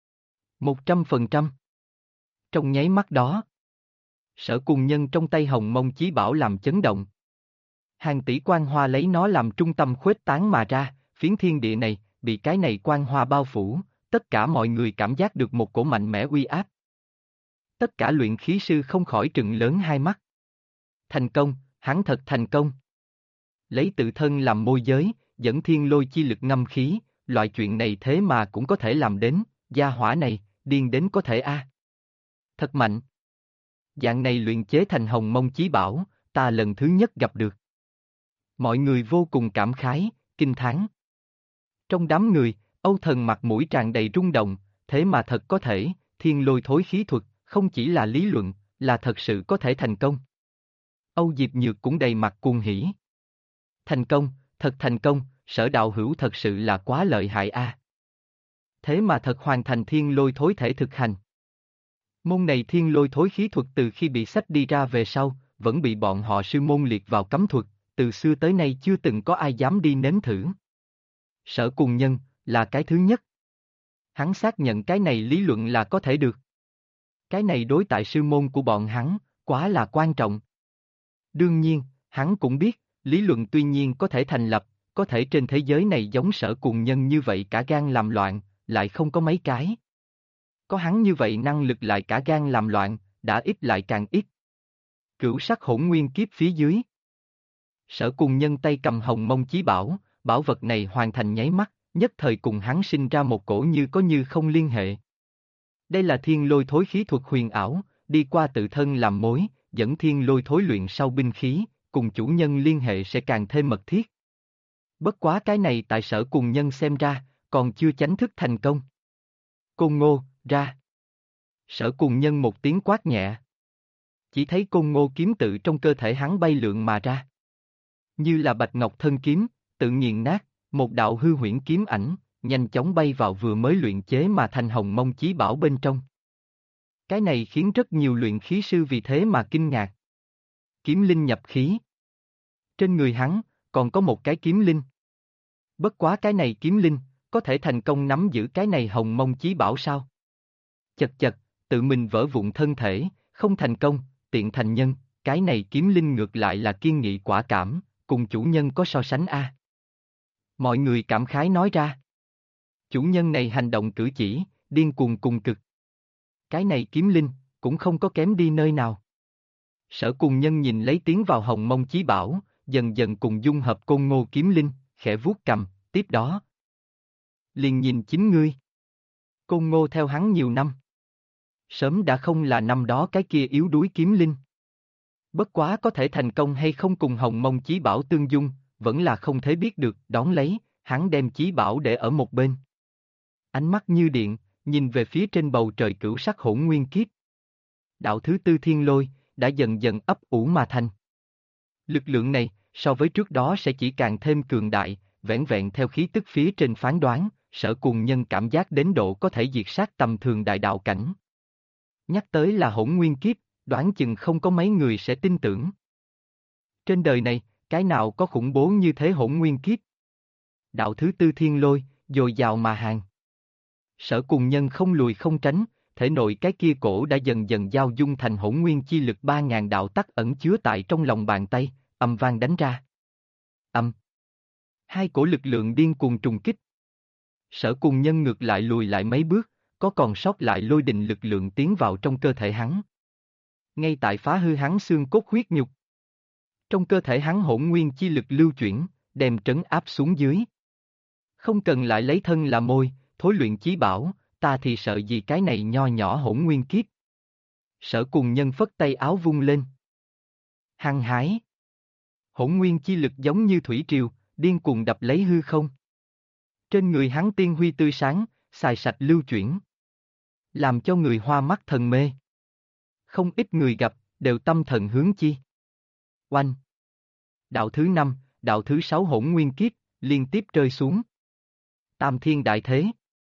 100%. Trong nháy mắt đó, Sở Cùng Nhân trong tay Hồng Mông Chí Bảo làm chấn động. Hàng tỷ quang hoa lấy nó làm trung tâm khuếch tán mà ra, phiến thiên địa này, bị cái này quang hoa bao phủ, tất cả mọi người cảm giác được một cổ mạnh mẽ uy áp. Tất cả luyện khí sư không khỏi trừng lớn hai mắt. Thành công, hắn thật thành công. Lấy tự thân làm môi giới, dẫn thiên lôi chi lực ngâm khí, loại chuyện này thế mà cũng có thể làm đến, gia hỏa này, điên đến có thể a. Thật mạnh. Dạng này luyện chế thành Hồng Mông Chí Bảo, ta lần thứ nhất gặp được. Mọi người vô cùng cảm khái, kinh thán. Trong đám người, Âu Thần mặt mũi tràn đầy rung động, thế mà thật có thể, thiên lôi thối khí thuật, không chỉ là lý luận, là thật sự có thể thành công. Âu Diệp Nhược cũng đầy mặt cuồng hỉ. Thành công, thật thành công, Sở đạo hữu thật sự là quá lợi hại a. Thế mà thật hoàn thành thiên lôi thối thể thực hành. Môn này thiên lôi thối khí thuật từ khi bị sách đi ra về sau, vẫn bị bọn họ sư môn liệt vào cấm thuật, từ xưa tới nay chưa từng có ai dám đi nếm thử. Sở Cùng Nhân, là cái thứ nhất. Hắn xác nhận cái này lý luận là có thể được. Cái này đối tại sư môn của bọn hắn, quá là quan trọng. Đương nhiên, hắn cũng biết, lý luận tuy nhiên có thể thành lập, có thể trên thế giới này giống Sở Cùng Nhân như vậy cả gan làm loạn, lại không có mấy cái. Có hắn như vậy năng lực lại cả gan làm loạn, đã ít lại càng ít. Cửu sắc hỗn nguyên kiếp phía dưới. Sở Cùng Nhân tay cầm Hồng Mông Chí Bảo, bảo vật này hoàn thành nháy mắt, nhất thời cùng hắn sinh ra một cổ như có như không liên hệ. Đây là thiên lôi thối khí thuật huyền ảo, đi qua tự thân làm mối, dẫn thiên lôi thối luyện sau binh khí, cùng chủ nhân liên hệ sẽ càng thêm mật thiết. Bất quá cái này tại Sở Cùng Nhân xem ra, còn chưa chánh thức thành công. Côn Ngô, ra. Sở Cùng Nhân một tiếng quát nhẹ. Chỉ thấy Côn Ngô kiếm tự trong cơ thể hắn bay lượn mà ra. Như là bạch ngọc thân kiếm, tự nghiền nát, một đạo hư huyễn kiếm ảnh, nhanh chóng bay vào vừa mới luyện chế mà thành Hồng Mông Chí Bảo bên trong. Cái này khiến rất nhiều luyện khí sư vì thế mà kinh ngạc. Kiếm linh nhập khí. Trên người hắn, còn có một cái kiếm linh. Bất quá cái này kiếm linh, có thể thành công nắm giữ cái này Hồng Mông Chí Bảo sao? Chật chật, tự mình vỡ vụn thân thể, không thành công, tiện thành nhân, cái này kiếm linh ngược lại là kiên nghị quả cảm, cùng chủ nhân có so sánh a. Mọi người cảm khái nói ra. Chủ nhân này hành động cử chỉ, điên cuồng cùng cực. Cái này kiếm linh, cũng không có kém đi nơi nào. Sở Cùng Nhân nhìn lấy tiến vào Hồng Mông Chí Bảo, dần dần cùng dung hợp Côn Ngô kiếm linh, khẽ vuốt cầm, tiếp đó. Liền nhìn chính ngươi. Côn Ngô theo hắn nhiều năm. Sớm đã không là năm đó cái kia yếu đuối kiếm linh. Bất quá có thể thành công hay không cùng Hồng Mông Chí Bảo tương dung, vẫn là không thể biết được, đón lấy, hắn đem Chí Bảo để ở một bên. Ánh mắt như điện, nhìn về phía trên bầu trời cửu sắc hỗn nguyên kiếp. Đạo thứ tư thiên lôi, đã dần dần ấp ủ mà thành. Lực lượng này, so với trước đó sẽ chỉ càng thêm cường đại, vẻn vẹn theo khí tức phía trên phán đoán, Sở Cùng Nhân cảm giác đến độ có thể diệt sát tầm thường đại đạo cảnh. Nhắc tới là hỗn nguyên kiếp, đoán chừng không có mấy người sẽ tin tưởng. Trên đời này, cái nào có khủng bố như thế hỗn nguyên kiếp? Đạo thứ tư thiên lôi, dồi dào mà hàng. Sở Cùng Nhân không lùi không tránh, thể nội cái kia cổ đã dần dần giao dung thành hỗn nguyên chi lực 3.000 đạo tắc ẩn chứa tại trong lòng bàn tay, âm vang đánh ra. Âm. Hai cổ lực lượng điên cuồng trùng kích. Sở Cùng Nhân ngược lại lùi lại mấy bước, có còn sót lại lôi đình lực lượng tiến vào trong cơ thể hắn. Ngay tại phá hư hắn xương cốt huyết nhục. Trong cơ thể hắn hỗn nguyên chi lực lưu chuyển, đem trấn áp xuống dưới. Không cần lại lấy thân là môi, thối luyện chí bảo, ta thì sợ gì cái này nho nhỏ hỗn nguyên kiếp. Sở Cùng Nhân phất tay áo vung lên. Hăng hái. Hỗn nguyên chi lực giống như thủy triều, điên cuồng đập lấy hư không. Trên người hắn tiên huy tươi sáng, xài sạch lưu chuyển. Làm cho người hoa mắt thần mê. Không ít người gặp, đều tâm thần hướng chi. Oanh. Đạo thứ 5, đạo thứ 6 hỗn nguyên kiếp, liên tiếp rơi xuống. Tam thiên đại thế.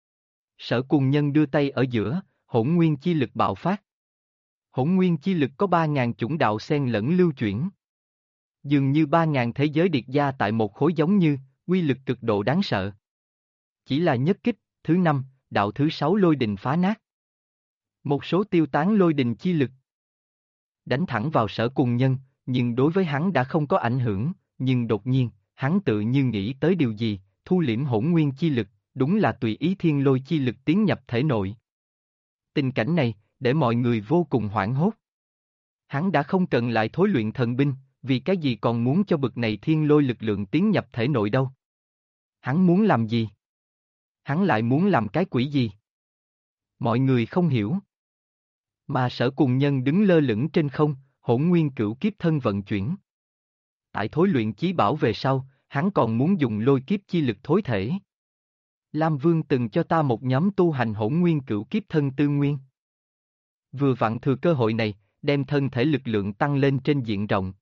Sở Cùng Nhân đưa tay ở giữa, hỗn nguyên chi lực bạo phát. Hỗn nguyên chi lực có 3.000 chủng đạo xen lẫn lưu chuyển. Dường như 3.000 thế giới điệt gia tại một khối giống như, quy lực cực độ đáng sợ. Chỉ là nhất kích, Thứ 5, đạo thứ 6 lôi đình phá nát. Một số tiêu tán lôi đình chi lực. Đánh thẳng vào Sở Cùng Nhân, nhưng đối với hắn đã không có ảnh hưởng, nhưng đột nhiên, hắn tự như nghĩ tới điều gì, thu liễm hỗn nguyên chi lực, đúng là tùy ý thiên lôi chi lực tiến nhập thể nội. Tình cảnh này, để mọi người vô cùng hoảng hốt. Hắn đã không cần lại thối luyện thần binh, vì cái gì còn muốn cho bực này thiên lôi lực lượng tiến nhập thể nội đâu. Hắn muốn làm gì? Hắn lại muốn làm cái quỷ gì? Mọi người không hiểu. Mà Sở Cùng Nhân đứng lơ lửng trên không, hỗn nguyên cửu kiếp thân vận chuyển. Tại thối luyện chí bảo về sau, hắn còn muốn dùng lôi kiếp chi lực thối thể. Lam Vương từng cho ta một nhóm tu hành hỗn nguyên cửu kiếp thân tư nguyên. Vừa vặn thừa cơ hội này, đem thân thể lực lượng tăng lên trên diện rộng.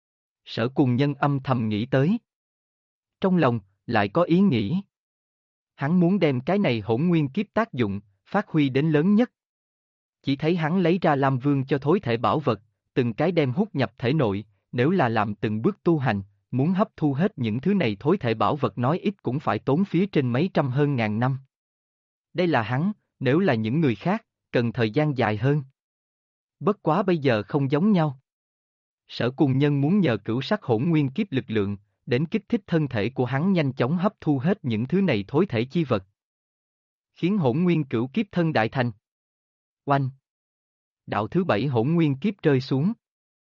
Sở Cùng Nhân âm thầm nghĩ tới. Trong lòng, lại có ý nghĩ. Hắn muốn đem cái này hỗn nguyên kiếp tác dụng, phát huy đến lớn nhất. Chỉ thấy hắn lấy ra Lam Vương cho thối thể bảo vật, từng cái đem hút nhập thể nội, nếu là làm từng bước tu hành, muốn hấp thu hết những thứ này thối thể bảo vật nói ít cũng phải tốn phía trên mấy trăm hơn ngàn năm. Đây là hắn, nếu là những người khác, cần thời gian dài hơn. Bất quá bây giờ không giống nhau. Sở Cùng Nhân muốn nhờ cửu sắc hỗn nguyên kiếp lực lượng, đến kích thích thân thể của hắn nhanh chóng hấp thu hết những thứ này thối thể chi vật. Khiến hỗn nguyên cửu kiếp thân đại thành. Oanh! Đạo thứ 7 hỗn nguyên kiếp rơi xuống.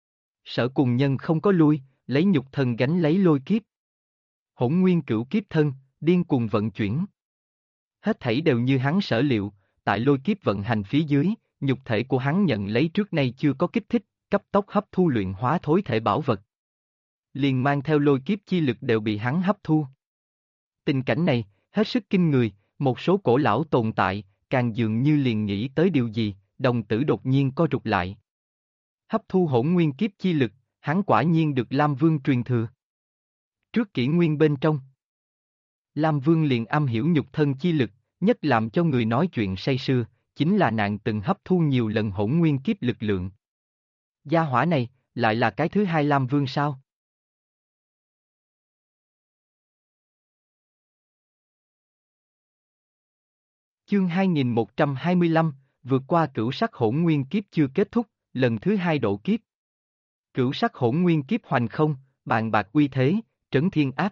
Sở Cùng Nhân không có lui, lấy nhục thân gánh lấy lôi kiếp. Hỗn nguyên cửu kiếp thân, điên cuồng vận chuyển. Hết thảy đều như hắn sở liệu, tại lôi kiếp vận hành phía dưới, nhục thể của hắn nhận lấy trước nay chưa có kích thích, cấp tốc hấp thu luyện hóa thối thể bảo vật. Liền mang theo lôi kiếp chi lực đều bị hắn hấp thu. Tình cảnh này, hết sức kinh người, một số cổ lão tồn tại, càng dường như liền nghĩ tới điều gì, đồng tử đột nhiên co rụt lại. Hấp thu hỗn nguyên kiếp chi lực, hắn quả nhiên được Lam Vương truyền thừa. Trước kỷ nguyên bên trong, Lam Vương liền am hiểu nhục thân chi lực, nhất làm cho người nói chuyện say sưa, chính là nàng từng hấp thu nhiều lần hỗn nguyên kiếp lực lượng. Gia hỏa này, lại là cái thứ hai Lam Vương sao? Chương 2125, vượt qua cửu sắc hỗn nguyên kiếp chưa kết thúc, lần thứ hai độ kiếp. Cửu sắc hỗn nguyên kiếp hoành không, bàn bạc uy thế, trấn thiên áp.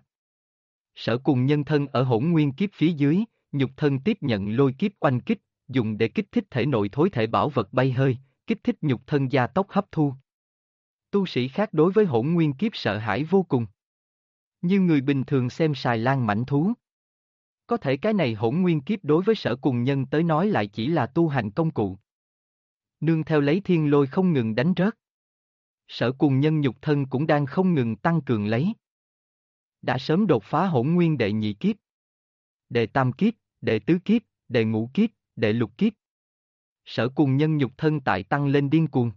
Sở Cùng Nhân thân ở hỗn nguyên kiếp phía dưới, nhục thân tiếp nhận lôi kiếp oanh kích, dùng để kích thích thể nội thối thể bảo vật bay hơi, kích thích nhục thân gia tốc hấp thu. Tu sĩ khác đối với hỗn nguyên kiếp sợ hãi vô cùng. Như người bình thường xem xài lang mãnh thú. Có thể cái này hỗn nguyên kiếp đối với Sở Cùng Nhân tới nói lại chỉ là tu hành công cụ. Nương theo lấy thiên lôi không ngừng đánh rớt. Sở Cùng Nhân nhục thân cũng đang không ngừng tăng cường lấy. Đã sớm đột phá hỗn nguyên đệ nhị kiếp. Đệ tam kiếp, đệ tứ kiếp, đệ ngũ kiếp, đệ lục kiếp. Sở Cùng Nhân nhục thân tại tăng lên điên cuồng.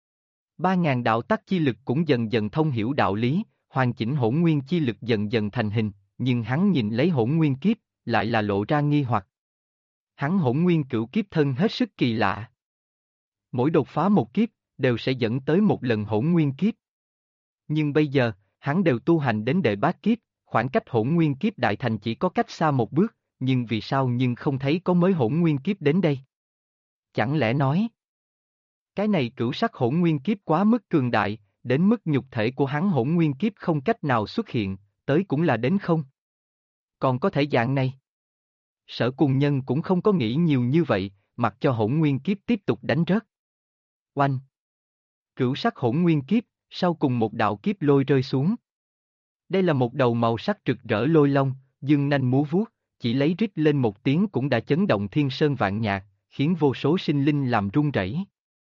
3.000 đạo tắc chi lực cũng dần dần thông hiểu đạo lý, hoàn chỉnh hỗn nguyên chi lực dần dần thành hình, nhưng hắn nhìn lấy hỗn nguyên kiếp, lại là lộ ra nghi hoặc. Hắn hỗn nguyên cửu kiếp thân hết sức kỳ lạ. Mỗi đột phá một kiếp, đều sẽ dẫn tới một lần hỗn nguyên kiếp. Nhưng bây giờ, hắn đều tu hành đến đệ bát kiếp, khoảng cách hỗn nguyên kiếp đại thành chỉ có cách xa một bước, nhưng vì sao nhưng không thấy có mới hỗn nguyên kiếp đến đây? Chẳng lẽ nói, cái này cửu sắc hỗn nguyên kiếp quá mức cường đại, đến mức nhục thể của hắn hỗn nguyên kiếp không cách nào xuất hiện, tới cũng là đến không? Còn có thể dạng này? Sở Cùng Nhân cũng không có nghĩ nhiều như vậy, mặc cho hỗn nguyên kiếp tiếp tục đánh rớt. Oanh! Cửu sắc hỗn nguyên kiếp, sau cùng một đạo kiếp lôi rơi xuống. Đây là một đầu màu sắc rực rỡ lôi long, dương nanh múa vuốt, chỉ lấy rít lên một tiếng cũng đã chấn động thiên sơn vạn nhạc, khiến vô số sinh linh làm run rẩy.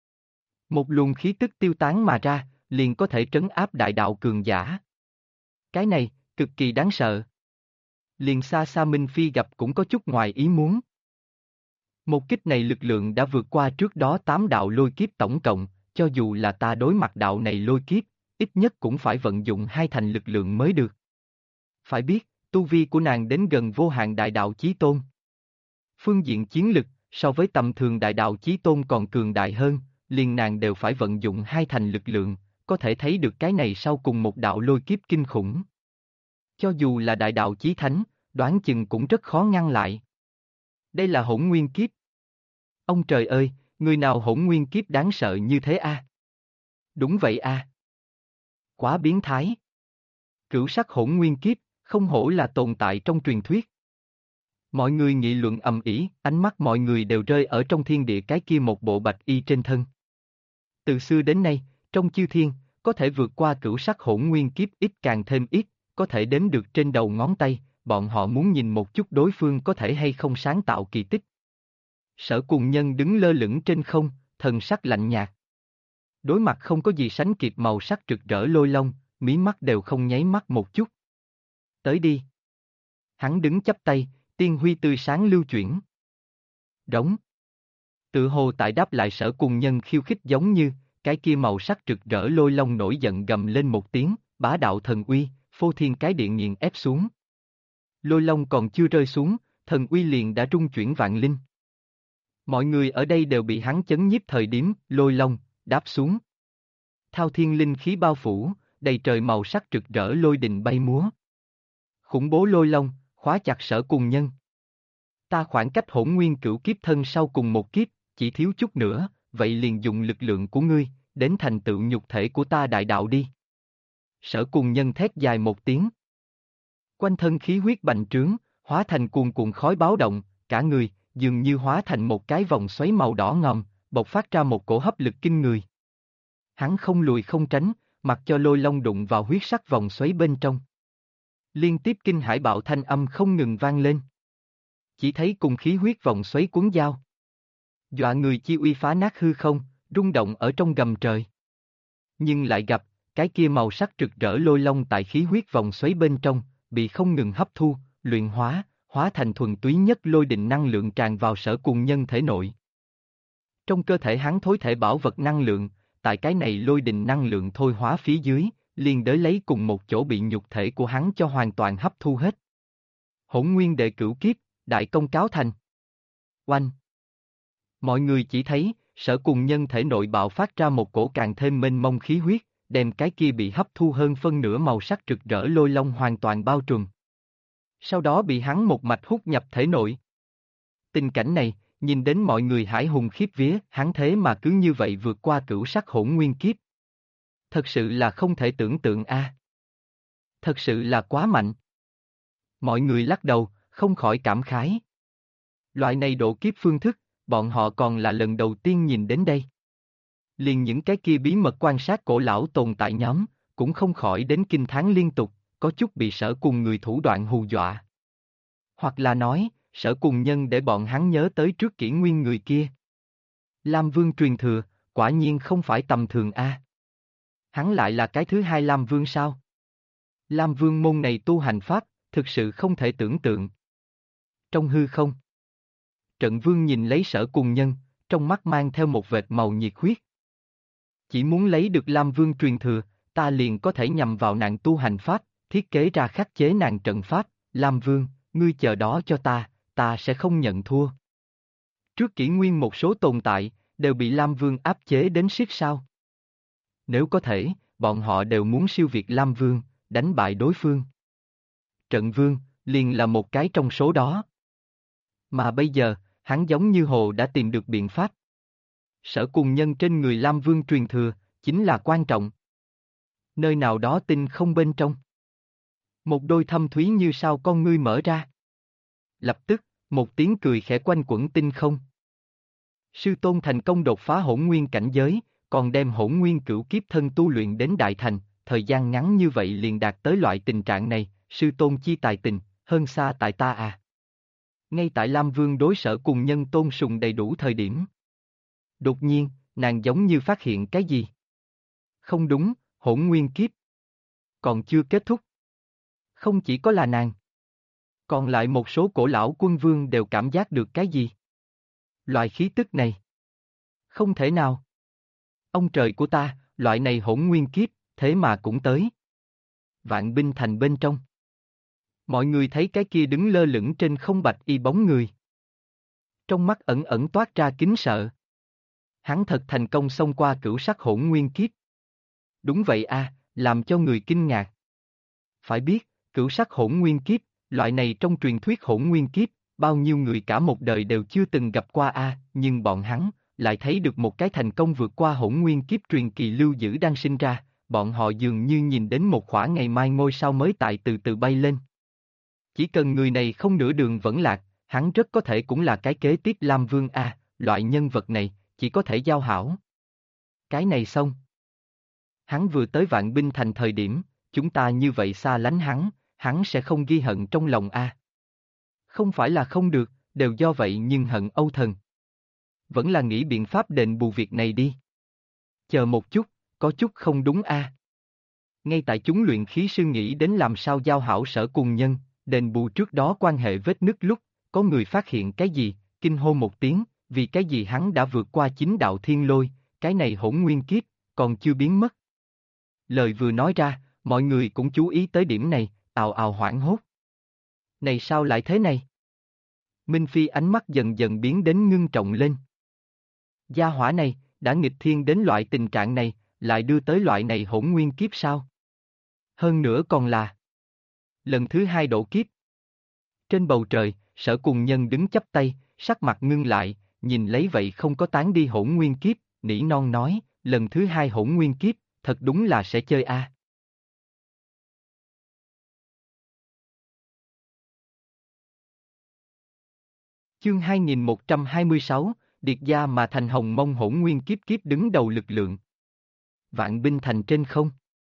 Một luồng khí tức tiêu tán mà ra, liền có thể trấn áp đại đạo cường giả. Cái này, cực kỳ đáng sợ. Liền xa xa Minh Phi gặp cũng có chút ngoài ý muốn. Một kích này lực lượng đã vượt qua trước đó 8 đạo lôi kiếp tổng cộng, cho dù là ta đối mặt đạo này lôi kiếp, ít nhất cũng phải vận dụng 2 thành lực lượng mới được. Phải biết, tu vi của nàng đến gần vô hạn đại đạo chí tôn. Phương diện chiến lực, so với tầm thường đại đạo chí tôn còn cường đại hơn, liền nàng đều phải vận dụng 2 thành lực lượng, có thể thấy được cái này sau cùng một đạo lôi kiếp kinh khủng. Cho dù là đại đạo chí thánh, đoán chừng cũng rất khó ngăn lại. Đây là hỗn nguyên kiếp. Ông trời ơi, người nào hỗn nguyên kiếp đáng sợ như thế a? Đúng vậy a. Quá biến thái. Cửu sắc hỗn nguyên kiếp, không hổ là tồn tại trong truyền thuyết. Mọi người nghị luận ầm ĩ, ánh mắt mọi người đều rơi ở trong thiên địa cái kia một bộ bạch y trên thân. Từ xưa đến nay, trong chư thiên, có thể vượt qua cửu sắc hỗn nguyên kiếp ít càng thêm ít, có thể đếm được trên đầu ngón tay, bọn họ muốn nhìn một chút đối phương có thể hay không sáng tạo kỳ tích. Sở Cùng Nhân đứng lơ lửng trên không, thần sắc lạnh nhạt. Đối mặt không có gì sánh kịp màu sắc rực rỡ lôi long, mí mắt đều không nháy mắt một chút. Tới đi. Hắn đứng chắp tay, tiên huy tươi sáng lưu chuyển. Đóng. Tự hồ tại đáp lại Sở Cùng Nhân khiêu khích giống như, cái kia màu sắc rực rỡ lôi long nổi giận gầm lên một tiếng, bá đạo thần uy, phô thiên cái địa nghiền ép xuống. Lôi long còn chưa rơi xuống, thần uy liền đã trung chuyển vạn linh. Mọi người ở đây đều bị hắn chấn nhiếp thời điểm, lôi long, đáp xuống. Thao thiên linh khí bao phủ, đầy trời màu sắc rực rỡ lôi đình bay múa. Khủng bố lôi long, khóa chặt Sở Cùng Nhân. Ta khoảng cách hỗn nguyên cửu kiếp thân sau cùng một kiếp, chỉ thiếu chút nữa, vậy liền dùng lực lượng của ngươi, đến thành tựu nhục thể của ta đại đạo đi. Sở Cùng Nhân thét dài một tiếng. Quanh thân khí huyết bành trướng, hóa thành cuồn cuộn khói báo động, cả người, dường như hóa thành một cái vòng xoáy màu đỏ ngòm, bộc phát ra một cổ hấp lực kinh người. Hắn không lùi không tránh, mặc cho lôi long đụng vào huyết sắc vòng xoáy bên trong. Liên tiếp kinh hải bạo thanh âm không ngừng vang lên. Chỉ thấy cùng khí huyết vòng xoáy cuốn dao. Dọa người chi uy phá nát hư không, rung động ở trong gầm trời. Nhưng lại gặp, cái kia màu sắc rực rỡ lôi long tại khí huyết vòng xoáy bên trong, bị không ngừng hấp thu, luyện hóa thành thuần túy nhất lôi đình năng lượng tràn vào Sở Cùng Nhân thể nội. Trong cơ thể hắn thối thể bảo vật năng lượng, tại cái này lôi đình năng lượng thôi hóa phía dưới, liền đới lấy cùng một chỗ bị nhục thể của hắn cho hoàn toàn hấp thu hết. Hỗn nguyên đệ cửu kiếp, đại công cáo thành. Oanh! Mọi người chỉ thấy, Sở Cùng Nhân thể nội bạo phát ra một cổ càng thêm mênh mông khí huyết, đem cái kia bị hấp thu hơn phân nửa màu sắc rực rỡ lôi long hoàn toàn bao trùm. Sau đó bị hắn một mạch hút nhập thể nội. Tình cảnh này, nhìn đến mọi người hải hùng khiếp vía, hắn thế mà cứ như vậy vượt qua cửu sắc hỗn nguyên kiếp. Thật sự là không thể tưởng tượng a. Thật sự là quá mạnh. Mọi người lắc đầu, không khỏi cảm khái. Loại này độ kiếp phương thức, bọn họ còn là lần đầu tiên nhìn đến đây. Liền những cái kia bí mật quan sát cổ lão tồn tại nhóm, cũng không khỏi đến kinh thán liên tục, có chút bị Sở Cùng người thủ đoạn hù dọa. Hoặc là nói, Sở Cùng Nhân để bọn hắn nhớ tới trước kỷ nguyên người kia. Lam Vương truyền thừa, quả nhiên không phải tầm thường a. Hắn lại là cái thứ hai Lam Vương sao? Lam Vương môn này tu hành pháp, thực sự không thể tưởng tượng. Trong hư không, Trận Vương nhìn lấy Sở Cùng Nhân, trong mắt mang theo một vệt màu nhiệt huyết. Chỉ muốn lấy được Lam Vương truyền thừa, ta liền có thể nhằm vào nàng tu hành pháp, thiết kế ra khắc chế nàng trận pháp. Lam Vương, ngươi chờ đó cho ta sẽ không nhận thua. Trước kỷ nguyên một số tồn tại, đều bị Lam Vương áp chế đến siết sao. Nếu có thể, bọn họ đều muốn siêu việt Lam Vương, đánh bại đối phương. Trận Vương, liền là một cái trong số đó. Mà bây giờ, hắn giống như hồ đã tìm được biện pháp. Sở Cùng Nhân trên người Lam Vương truyền thừa, chính là quan trọng. Nơi nào đó tinh không bên trong. Một đôi thâm thúy như sao con ngươi mở ra. Lập tức, một tiếng cười khẽ quanh quẩn tinh không. Sư Tôn thành công đột phá hỗn nguyên cảnh giới, còn đem hỗn nguyên cửu kiếp thân tu luyện đến đại thành, thời gian ngắn như vậy liền đạt tới loại tình trạng này, Sư Tôn chi tài tình, hơn xa tại ta à. Ngay tại Lam Vương đối Sở Cùng Nhân tôn sùng đầy đủ thời điểm. Đột nhiên, nàng giống như phát hiện cái gì. Không đúng, hỗn nguyên kiếp. Còn chưa kết thúc. Không chỉ có là nàng. Còn lại một số cổ lão quân vương đều cảm giác được cái gì. Loại khí tức này. Không thể nào. Ông trời của ta, loại này hỗn nguyên kiếp, thế mà cũng tới. Vạn binh thành bên trong. Mọi người thấy cái kia đứng lơ lửng trên không bạch y bóng người. Trong mắt ẩn ẩn toát ra kính sợ. Hắn thật thành công xông qua cửu sắc hỗn nguyên kiếp. Đúng vậy a, làm cho người kinh ngạc. Phải biết, cửu sắc hỗn nguyên kiếp, loại này trong truyền thuyết hỗn nguyên kiếp, bao nhiêu người cả một đời đều chưa từng gặp qua nhưng bọn hắn lại thấy được một cái thành công vượt qua hỗn nguyên kiếp truyền kỳ lưu giữ đang sinh ra, bọn họ dường như nhìn đến một khoảng ngày mai ngôi sao mới tại từ từ bay lên. Chỉ cần người này không nửa đường vẫn lạc, hắn rất có thể cũng là cái kế tiếp Lam Vương loại nhân vật này, chỉ có thể giao hảo. Cái này xong. Hắn vừa tới Vạn Binh Thành thời điểm, chúng ta như vậy xa lánh hắn sẽ không ghi hận trong lòng Không phải là không được, đều do vậy nhưng hận Âu Thần. Vẫn là nghĩ biện pháp đền bù việc này đi. Chờ một chút, có chút không đúng Ngay tại chúng luyện khí sư nghĩ đến làm sao giao hảo Sở Cùng Nhân, đền bù trước đó quan hệ vết nứt lúc, có người phát hiện cái gì, kinh hô một tiếng, vì cái gì hắn đã vượt qua 9 đạo thiên lôi, cái này hỗn nguyên kiếp, còn chưa biến mất. Lời vừa nói ra, mọi người cũng chú ý tới điểm này, ào ào hoảng hốt. Này sao lại thế này? Minh Phi ánh mắt dần dần biến đến ngưng trọng lên. Gia hỏa này, đã nghịch thiên đến loại tình trạng này, lại đưa tới loại này hỗn nguyên kiếp sao? Hơn nữa còn là lần thứ 2 độ kiếp. Trên bầu trời, Sở Cùng Nhân đứng chắp tay, sắc mặt ngưng lại, nhìn lấy vậy không có tán đi hỗn nguyên kiếp, nỉ non nói, lần thứ 2 hỗn nguyên kiếp, thật đúng là sẽ chơi Chương 2126, Điệt gia mà thành hồng mông hỗn nguyên kiếp kiếp đứng đầu lực lượng. Vạn Binh Thành trên không.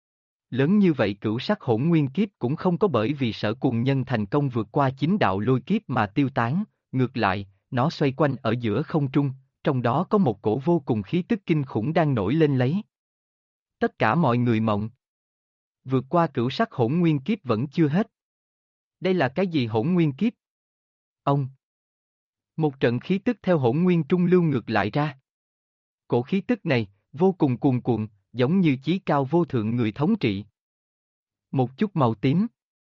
Lớn như vậy cửu sắc hỗn nguyên kiếp cũng không có bởi vì Sở Cùng Nhân thành công vượt qua 9 đạo lôi kiếp mà tiêu tán, ngược lại, nó xoay quanh ở giữa không trung, trong đó có một cổ vô cùng khí tức kinh khủng đang nổi lên lấy. Tất cả mọi người mộng. Vượt qua cửu sắc hỗn nguyên kiếp vẫn chưa hết. Đây là cái gì hỗn nguyên kiếp? Ông. Một trận khí tức theo hỗn nguyên trung lưu ngược lại ra. Cổ khí tức này, vô cùng cuồn cuộn, giống như chí cao vô thượng người thống trị. Một chút màu tím.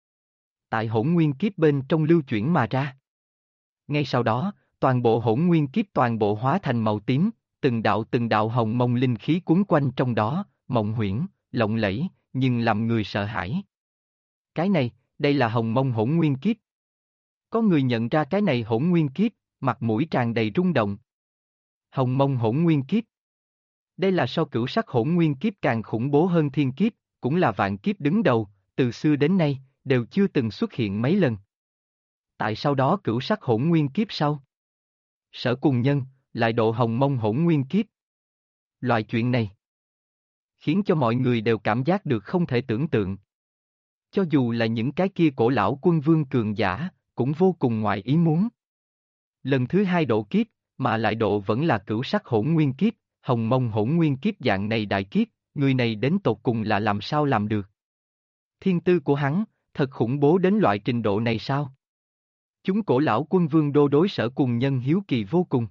Tại hỗn nguyên kiếp bên trong lưu chuyển mà ra. Ngay sau đó, toàn bộ hỗn nguyên kiếp toàn bộ hóa thành màu tím, từng đạo hồng mông linh khí cuốn quanh trong đó, mộng huyễn, lộng lẫy, nhưng làm người sợ hãi. Cái này, đây là hồng mông hỗn nguyên kiếp. Có người nhận ra cái này hỗn nguyên kiếp, mặt mũi tràn đầy rung động. Hồng mông hỗn nguyên kiếp. Đây là so cửu sắc hỗn nguyên kiếp càng khủng bố hơn thiên kiếp, cũng là vạn kiếp đứng đầu, từ xưa đến nay, đều chưa từng xuất hiện mấy lần. Tại sau đó cửu sắc hỗn nguyên kiếp sau. Sở Cùng Nhân, lại độ hồng mông hỗn nguyên kiếp. Loại chuyện này, khiến cho mọi người đều cảm giác được không thể tưởng tượng. Cho dù là những cái kia cổ lão quân vương cường giả, cũng vô cùng ngoài ý muốn. Lần thứ 2 độ kiếp, mà lại độ vẫn là cửu sắc hỗn nguyên kiếp, hồng mông hỗn nguyên kiếp dạng này đại kiếp, người này đến tột cùng là làm sao làm được. Thiên tư của hắn, thật khủng bố đến loại trình độ này sao? Chúng cổ lão quân vương đô đối Sở Cùng Nhân hiếu kỳ vô cùng.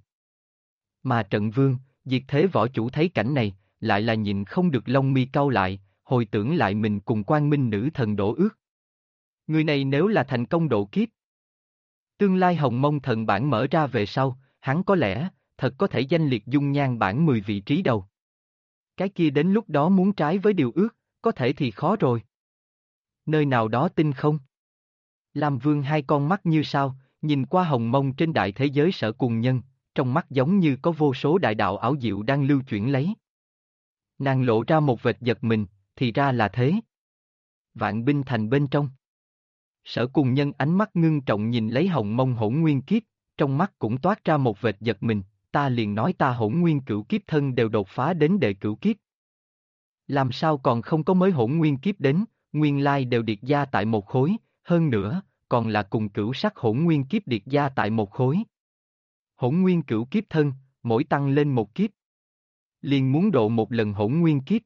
Mà Trận Vương, Diệt Thế võ chủ thấy cảnh này, lại là nhìn không được lông mi cau lại, hồi tưởng lại mình cùng Quang Minh nữ thần đổ ước. Người này nếu là thành công độ kiếp, tương lai hồng mông thần bản mở ra về sau, hắn có lẽ, thật có thể danh liệt dung nhan bản 10 vị trí đầu. Cái kia đến lúc đó muốn trái với điều ước, có thể thì khó rồi. Nơi nào đó tin không? Lam Vương hai con mắt như sao, nhìn qua hồng mông trên đại thế giới Sở Cùng Nhân, trong mắt giống như có vô số đại đạo ảo diệu đang lưu chuyển lấy. Nàng lộ ra một vệt giật mình, thì ra là thế. Vạn Binh Thành bên trong. Sở Cùng Nhân ánh mắt ngưng trọng nhìn lấy hồng mông hỗn nguyên kiếp, trong mắt cũng toát ra một vệt giật mình, ta liền nói ta hỗn nguyên cửu kiếp thân đều đột phá đến đệ cửu kiếp. Làm sao còn không có mới hỗn nguyên kiếp đến, nguyên lai đều điệt gia tại một khối, hơn nữa, còn là cùng cửu sắc hỗn nguyên kiếp điệt gia tại một khối. Hỗn nguyên cửu kiếp thân, mỗi tăng lên một kiếp, liền muốn độ một lần hỗn nguyên kiếp.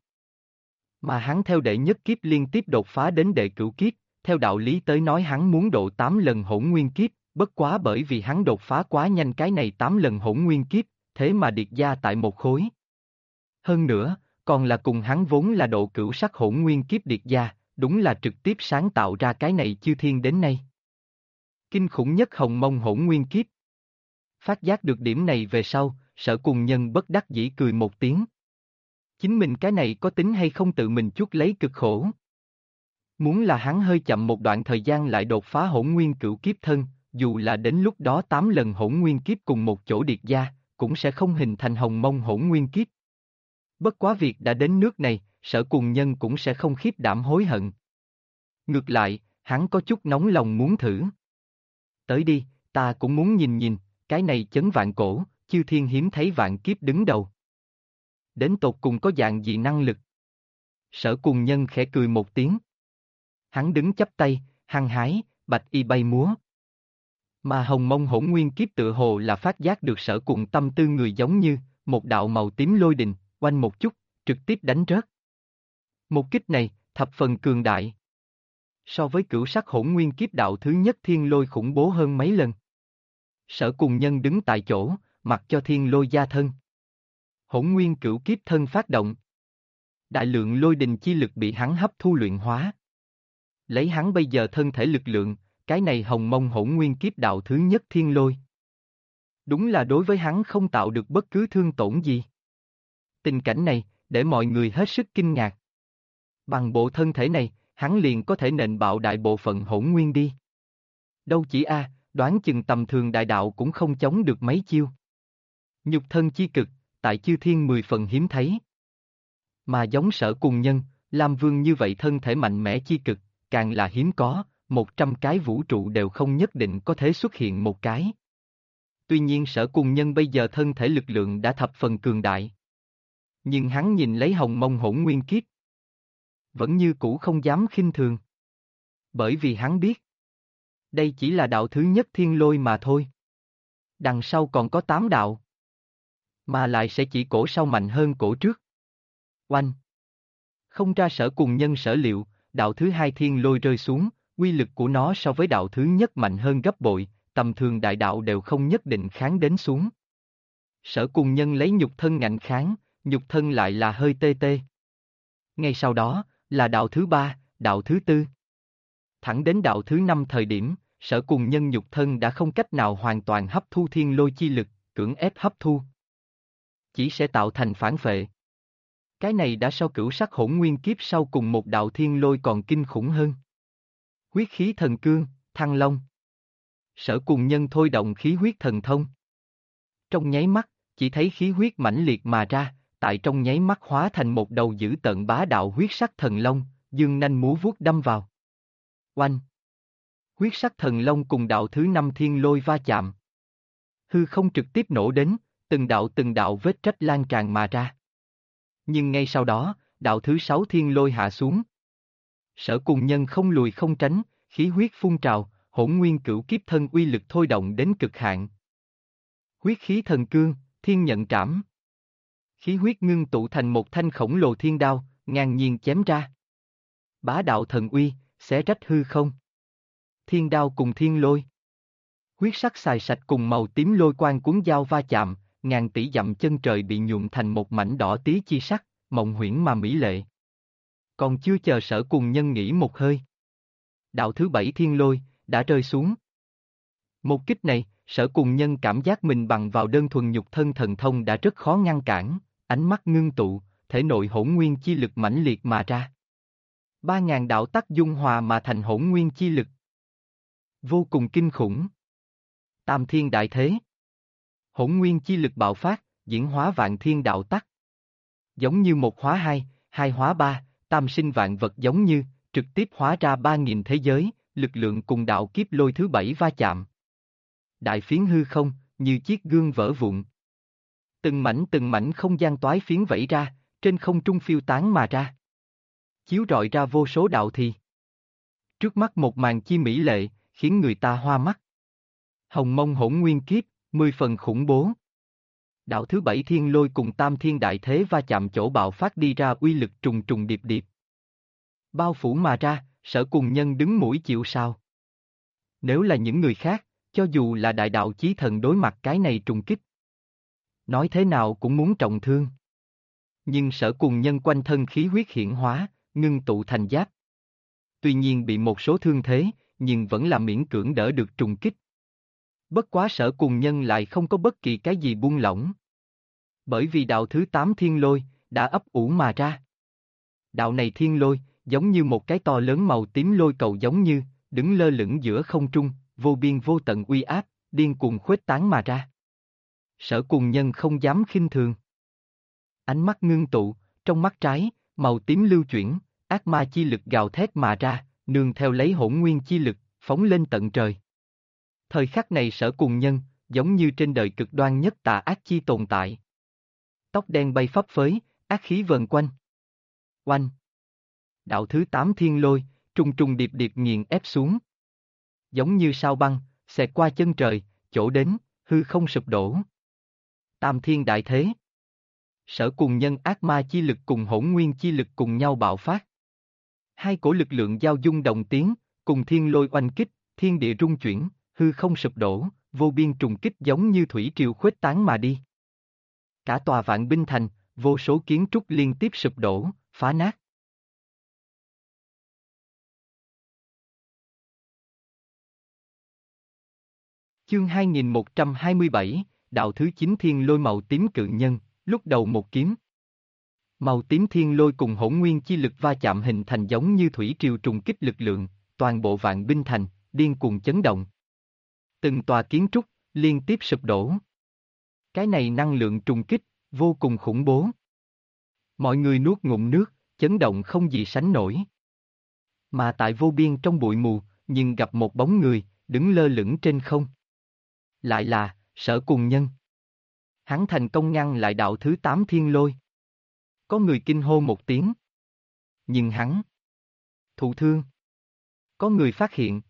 Mà hắn theo đệ nhất kiếp liên tiếp đột phá đến đệ cửu kiếp, theo đạo lý tới nói hắn muốn độ 8 lần hỗn nguyên kiếp, bất quá bởi vì hắn đột phá quá nhanh cái này 8 lần hỗn nguyên kiếp, thế mà điệt gia tại một khối. Hơn nữa, còn là cùng hắn vốn là độ cửu sắc hỗn nguyên kiếp điệt gia, đúng là trực tiếp sáng tạo ra cái này chư thiên đến nay. Kinh khủng nhất hồng mông hỗn nguyên kiếp. Phát giác được điểm này về sau, Sở Cùng Nhân bất đắc dĩ cười một tiếng. Chính mình cái này có tính hay không tự mình chuốc lấy cực khổ. Muốn là hắn hơi chậm một đoạn thời gian lại đột phá hỗn nguyên cửu kiếp thân, dù là đến lúc đó 8 lần hỗn nguyên kiếp cùng một chỗ điệt gia, cũng sẽ không hình thành hồng mông hỗn nguyên kiếp. Bất quá việc đã đến nước này, Sở Cùng Nhân cũng sẽ không khiếp đảm hối hận. Ngược lại, hắn có chút nóng lòng muốn thử. Tới đi, ta cũng muốn nhìn nhìn, cái này chấn vạn cổ, chư thiên hiếm thấy vạn kiếp đứng đầu. Đến tột cùng có dạng gì năng lực? Sở Cùng Nhân khẽ cười một tiếng. Hắn đứng chắp tay, hăng hái, bạch y bay múa. Mà hồng mông hỗn nguyên kiếp tựa hồ là phát giác được Sở Cùng tâm tư người giống như, một đạo màu tím lôi đình, oanh một chút, trực tiếp đánh rớt. Một kích này, thập phần cường đại. So với cửu sắc hỗn nguyên kiếp đạo thứ nhất thiên lôi khủng bố hơn mấy lần. Sở Cùng Nhân đứng tại chỗ, mặc cho thiên lôi gia thân. Hỗn nguyên cửu kiếp thân phát động. Đại lượng lôi đình chi lực bị hắn hấp thu luyện hóa. Lấy hắn bây giờ thân thể lực lượng, cái này hồng mông hỗn nguyên kiếp đạo thứ nhất thiên lôi. Đúng là đối với hắn không tạo được bất cứ thương tổn gì. Tình cảnh này, để mọi người hết sức kinh ngạc. Bằng bộ thân thể này, hắn liền có thể nện bạo đại bộ phận hỗn nguyên đi. Đâu chỉ đoán chừng tầm thường đại đạo cũng không chống được mấy chiêu. Nhục thân chi cực, tại chư thiên 10 phần hiếm thấy. Mà giống Sở Cùng Nhân, Lam Vương như vậy thân thể mạnh mẽ chi cực, càng là hiếm có, 100 cái vũ trụ đều không nhất định có thể xuất hiện một cái. Tuy nhiên Sở Cùng Nhân bây giờ thân thể lực lượng đã thập phần cường đại. Nhưng hắn nhìn lấy hồng mông hỗn nguyên kiếp. Vẫn như cũ không dám khinh thường. Bởi vì hắn biết. Đây chỉ là đạo thứ nhất thiên lôi mà thôi. Đằng sau còn có 8 đạo. Mà lại sẽ chỉ cổ sau mạnh hơn cổ trước. Oanh! Không ra Sở Cùng Nhân sở liệu, đạo thứ hai thiên lôi rơi xuống, uy lực của nó so với đạo thứ nhất mạnh hơn gấp bội, tầm thường đại đạo đều không nhất định kháng đến xuống. Sở Cùng Nhân lấy nhục thân ngạnh kháng, nhục thân lại là hơi tê tê. Ngay sau đó, là đạo thứ ba, đạo thứ tư. Thẳng đến đạo thứ năm thời điểm, Sở Cùng Nhân nhục thân đã không cách nào hoàn toàn hấp thu thiên lôi chi lực, cưỡng ép hấp thu. Chỉ sẽ tạo thành phản phệ. Cái này đã so cửu sắc hỗn nguyên kiếp sau cùng một đạo thiên lôi còn kinh khủng hơn. Huyết khí thần cương, Thăng Long. Sở Cùng Nhân thôi động khí huyết thần thông. Trong nháy mắt, chỉ thấy khí huyết mãnh liệt mà ra, tại trong nháy mắt hóa thành một đầu dữ tợn bá đạo huyết sắc thần long, dương nanh múa vuốt đâm vào. Oanh! Huyết sắc thần long cùng đạo thứ năm thiên lôi va chạm. Hư không trực tiếp nổ đến, từng đạo vết rách lan tràn mà ra. Nhưng ngay sau đó, đạo thứ sáu thiên lôi hạ xuống. Sở Cùng Nhân không lùi không tránh, khí huyết phun trào, hỗn nguyên cửu kiếp thân uy lực thôi động đến cực hạn. Huyết khí thần cương, thiên nhận trảm. Khí huyết ngưng tụ thành một thanh khổng lồ thiên đao, ngang nhiên chém ra. Bá đạo thần uy, xé rách hư không. Thiên đao cùng thiên lôi. Huyết sắc xài sạch cùng màu tím lôi quang cuốn dao va chạm, ngàn tỷ dặm chân trời bị nhuộm thành một mảnh đỏ tí chi sắc, mộng huyễn mà mỹ lệ. Còn chưa chờ Sở Cùng Nhân nghỉ một hơi. Đạo thứ bảy thiên lôi, đã rơi xuống. Một kích này, Sở Cùng Nhân cảm giác mình bằng vào đơn thuần nhục thân thần thông đã rất khó ngăn cản, ánh mắt ngưng tụ, thể nội hỗn nguyên chi lực mãnh liệt mà ra. 3.000 đạo tắc dung hòa mà thành hỗn nguyên chi lực. Vô cùng kinh khủng. Tam thiên đại thế. Hỗn nguyên chi lực bạo phát, diễn hóa vạn thiên đạo tắc. Giống như một hóa hai, hai hóa ba, tam sinh vạn vật giống như, trực tiếp hóa ra 3.000 thế giới, lực lượng cùng đạo kiếp lôi thứ bảy va chạm. Đại phiến hư không, như chiếc gương vỡ vụn. Từng mảnh không gian toái phiến vẫy ra, trên không trung phiêu tán mà ra. Chiếu rọi ra vô số đạo thì. Trước mắt một màn chi mỹ lệ, khiến người ta hoa mắt. Hồng mông hỗn nguyên kiếp, 10 phần khủng bố. Đạo thứ bảy thiên lôi cùng tam thiên đại thế va chạm chỗ bạo phát đi ra uy lực trùng trùng điệp điệp. Bao phủ mà ra, Sở Cùng Nhân đứng mũi chịu sào. Nếu là những người khác, cho dù là đại đạo chí thần đối mặt cái này trùng kích, nói thế nào cũng muốn trọng thương. Nhưng Sở Cùng Nhân quanh thân khí huyết hiển hóa, ngưng tụ thành giáp. Tuy nhiên bị một số thương thế, nhưng vẫn là miễn cưỡng đỡ được trùng kích. Bất quá Sở Cùng Nhân lại không có bất kỳ cái gì buông lỏng. Bởi vì đạo thứ 8 thiên lôi, đã ấp ủ mà ra. Đạo này thiên lôi, giống như một cái to lớn màu tím lôi cầu giống như, đứng lơ lửng giữa không trung, vô biên vô tận uy áp, điên cuồng khuếch tán mà ra. Sở Cùng Nhân không dám khinh thường. Ánh mắt ngưng tụ, trong mắt trái, màu tím lưu chuyển, ác ma chi lực gào thét mà ra, nương theo lấy hỗn nguyên chi lực, phóng lên tận trời. Thời khắc này Sở Cùng Nhân, giống như trên đời cực đoan nhất tà ác chi tồn tại. Tóc đen bay phấp phới, ác khí vần quanh. Oanh! Đạo thứ 8 thiên lôi, trùng trùng điệp điệp nghiền ép xuống. Giống như sao băng, xẹt qua chân trời, chỗ đến, hư không sụp đổ. Tam thiên đại thế. Sở Cùng Nhân ác ma chi lực cùng hỗn nguyên chi lực cùng nhau bạo phát. Hai cổ lực lượng giao dung đồng tiến, cùng thiên lôi oanh kích, thiên địa rung chuyển, hư không sụp đổ, vô biên trùng kích giống như thủy triều khuếch tán mà đi. Cả tòa Vạn Binh Thành, vô số kiến trúc liên tiếp sụp đổ, phá nát. Chương 2127, đạo thứ 9 thiên lôi màu tím cự nhân, lúc đầu một kiếm. Màu tím thiên lôi cùng hỗn nguyên chi lực va chạm hình thành giống như thủy triều trùng kích lực lượng, toàn bộ Vạn Binh Thành, điên cuồng chấn động. Từng tòa kiến trúc, liên tiếp sụp đổ. Cái này năng lượng trùng kích, vô cùng khủng bố. Mọi người nuốt ngụm nước, chấn động không gì sánh nổi. Mà tại vô biên trong bụi mù, nhưng gặp một bóng người, đứng lơ lửng trên không. Lại là, Sở Cùng Nhân. Hắn thành công ngăn lại đạo thứ 8 thiên lôi. Có người kinh hô một tiếng. Nhưng hắn thụ thương. Có người phát hiện.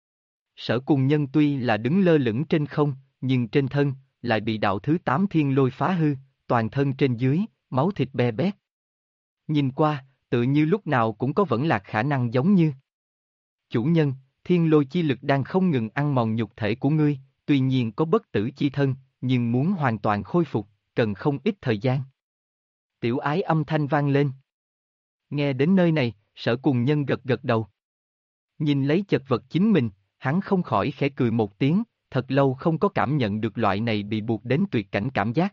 Sở Cùng Nhân tuy là đứng lơ lửng trên không, nhưng trên thân, lại bị đạo thứ 8 thiên lôi phá hư, toàn thân trên dưới, máu thịt be bét. Nhìn qua, tự như lúc nào cũng có vẫn lạc khả năng giống như. Chủ nhân, thiên lôi chi lực đang không ngừng ăn mòn nhục thể của ngươi, tuy nhiên có bất tử chi thân, nhưng muốn hoàn toàn khôi phục, cần không ít thời gian. Tiểu ái âm thanh vang lên. Nghe đến nơi này, Sở Cùng Nhân gật gật đầu. Nhìn lấy chật vật chính mình, hắn không khỏi khẽ cười một tiếng, thật lâu không có cảm nhận được loại này bị buộc đến tuyệt cảnh cảm giác.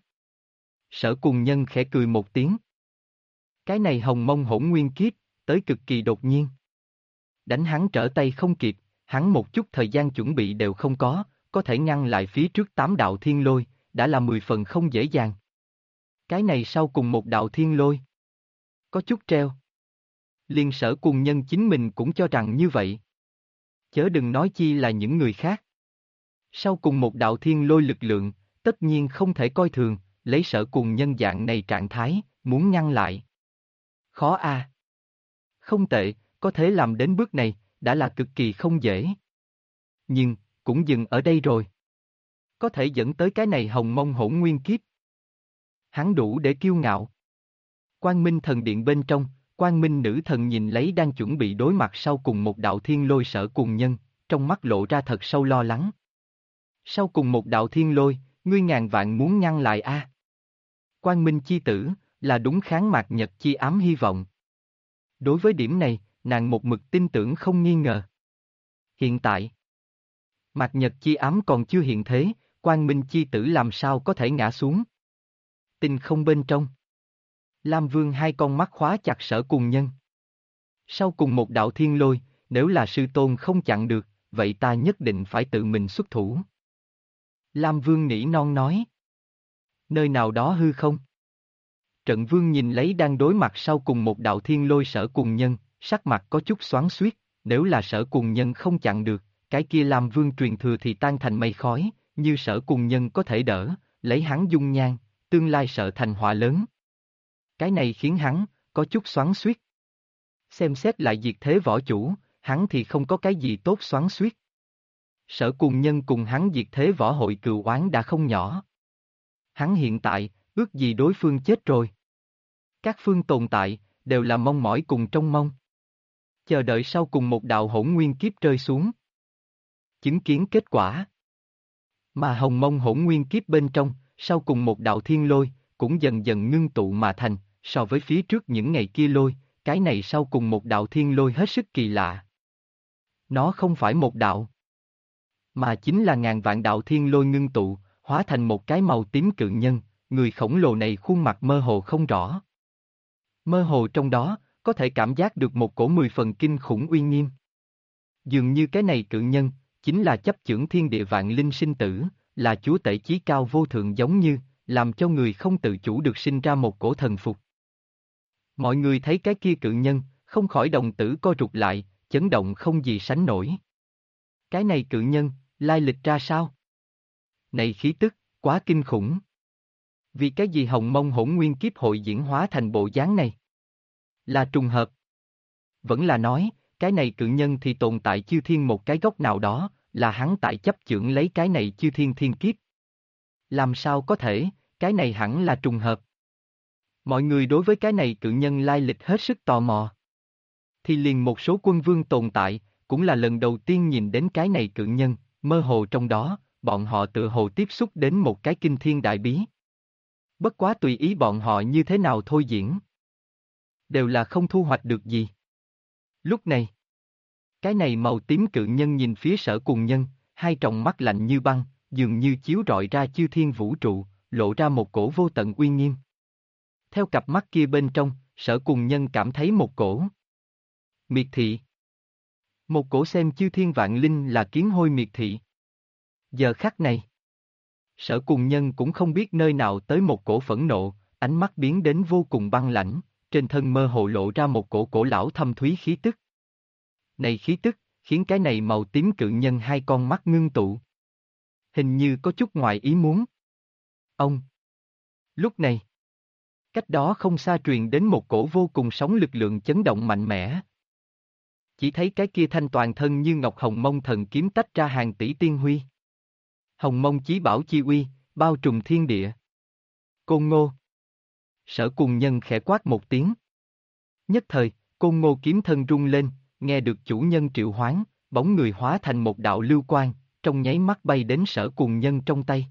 Sở Cùng Nhân khẽ cười một tiếng. Cái này hồng mông hỗn nguyên kiếp, tới cực kỳ đột nhiên. Đánh hắn trở tay không kịp, hắn một chút thời gian chuẩn bị đều không có thể ngăn lại phía trước 8 đạo thiên lôi, đã là 10 phần không dễ dàng. Cái này sau cùng một đạo thiên lôi. Có chút treo. Liên Sở Cùng Nhân chính mình cũng cho rằng như vậy. Chớ đừng nói chi là những người khác. Sau cùng một đạo thiên lôi lực lượng, tất nhiên không thể coi thường, lấy Sở Cùng Nhân dạng này trạng thái, muốn ngăn lại. Khó a. Không tệ, có thể làm đến bước này, đã là cực kỳ không dễ. Nhưng, cũng dừng ở đây rồi. Có thể dẫn tới cái này hồng mông hỗn nguyên kiếp. Hắn đủ để kiêu ngạo. Quang Minh Thần Điện bên trong, Quang Minh Nữ Thần nhìn lấy đang chuẩn bị đối mặt sau cùng một đạo thiên lôi Sở Cùng Nhân, trong mắt lộ ra thật sâu lo lắng. Sau cùng một đạo thiên lôi, ngươi ngàn vạn muốn ngăn lại a. Quang Minh chi tử, là đúng kháng mạt nhật chi ám hy vọng. Đối với điểm này, nàng một mực tin tưởng không nghi ngờ. Hiện tại, mạt nhật chi ám còn chưa hiện thế, Quang Minh chi tử làm sao có thể ngã xuống. Tinh không bên trong. Lam Vương hai con mắt khóa chặt Sở Cùng Nhân. Sau cùng một đạo thiên lôi, nếu là sư tôn không chặn được, vậy ta nhất định phải tự mình xuất thủ. Lam Vương nỉ non nói. Nơi nào đó hư không? Trận Vương nhìn lấy đang đối mặt sau cùng một đạo thiên lôi Sở Cùng Nhân, sắc mặt có chút xoắn xuýt, nếu là Sở Cùng Nhân không chặn được, cái kia Lam Vương truyền thừa thì tan thành mây khói, như Sở Cùng Nhân có thể đỡ, lấy hắn dung nhan, tương lai sợ thành họa lớn. Cái này khiến hắn, có chút xoắn xuýt. Xem xét lại diệt thế võ chủ, hắn thì không có cái gì tốt xoắn xuýt. Sở Cùng Nhân cùng hắn diệt thế võ hội cừu oán đã không nhỏ. Hắn hiện tại, ước gì đối phương chết rồi. Các phương tồn tại, đều là mong mỏi cùng trông mong. Chờ đợi sau cùng một đạo hỗn nguyên kiếp rơi xuống. Chứng kiến kết quả. Mà hồng mông hỗn nguyên kiếp bên trong, sau cùng một đạo thiên lôi, cũng dần dần ngưng tụ mà thành, so với phía trước những ngày kia lôi, cái này sau cùng một đạo thiên lôi hết sức kỳ lạ. Nó không phải một đạo, mà chính là ngàn vạn đạo thiên lôi ngưng tụ, hóa thành một cái màu tím cự nhân, người khổng lồ này khuôn mặt mơ hồ không rõ. Mơ hồ trong đó, có thể cảm giác được một cổ 10 phần kinh khủng uy nghiêm. Dường như cái này cự nhân, chính là chấp chưởng thiên địa vạn linh sinh tử, là chúa tể chí cao vô thượng giống như, làm cho người không tự chủ được sinh ra một cổ thần phục. Mọi người thấy cái kia cự nhân, không khỏi đồng tử co rụt lại, chấn động không gì sánh nổi. Cái này cự nhân, lai lịch ra sao? Này khí tức, quá kinh khủng. Vì cái gì Hồng Mông Hỗn Nguyên Kiếp hội diễn hóa thành bộ dáng này? Là trùng hợp. Vẫn là nói, cái này cự nhân thì tồn tại chư thiên một cái góc nào đó, là hắn tại chấp chưởng lấy cái này chư thiên thiên kiếp. Làm sao có thể, cái này hẳn là trùng hợp. Mọi người đối với cái này cự nhân lai lịch hết sức tò mò. Thì liền một số quân vương tồn tại, cũng là lần đầu tiên nhìn đến cái này cự nhân, mơ hồ trong đó, bọn họ tự hồ tiếp xúc đến một cái kinh thiên đại bí. Bất quá tùy ý bọn họ như thế nào thôi diễn. Đều là không thu hoạch được gì. Lúc này, cái này màu tím cự nhân nhìn phía Sở Cùng Nhân, hai tròng mắt lạnh như băng, dường như chiếu rọi ra chư thiên vũ trụ, lộ ra một cổ vô tận uy nghiêm. Theo cặp mắt kia bên trong, Sở Cùng Nhân cảm thấy một cổ miệt thị. Một cổ xem chư thiên vạn linh là kiến hôi miệt thị. Giờ khắc này, Sở Cùng Nhân cũng không biết nơi nào tới một cổ phẫn nộ, ánh mắt biến đến vô cùng băng lãnh, trên thân mơ hồ lộ ra một cổ cổ lão thâm thúy khí tức. Này khí tức, khiến cái này màu tím cự nhân hai con mắt ngưng tụ. Hình như có chút ngoài ý muốn. Ông. Lúc này, cách đó không xa truyền đến một cổ vô cùng sóng lực lượng chấn động mạnh mẽ. Chỉ thấy cái kia thanh toàn thân như ngọc hồng mông thần kiếm tách ra hàng tỷ tiên huy. Hồng mông chí bảo chi uy, bao trùm thiên địa. Côn Ngô. Sở Cùng Nhân khẽ quát một tiếng. Nhất thời, Côn Ngô kiếm thân rung lên, nghe được chủ nhân triệu hoán, bóng người hóa thành một đạo lưu quang, trong nháy mắt bay đến Sở Cùng Nhân trong tay.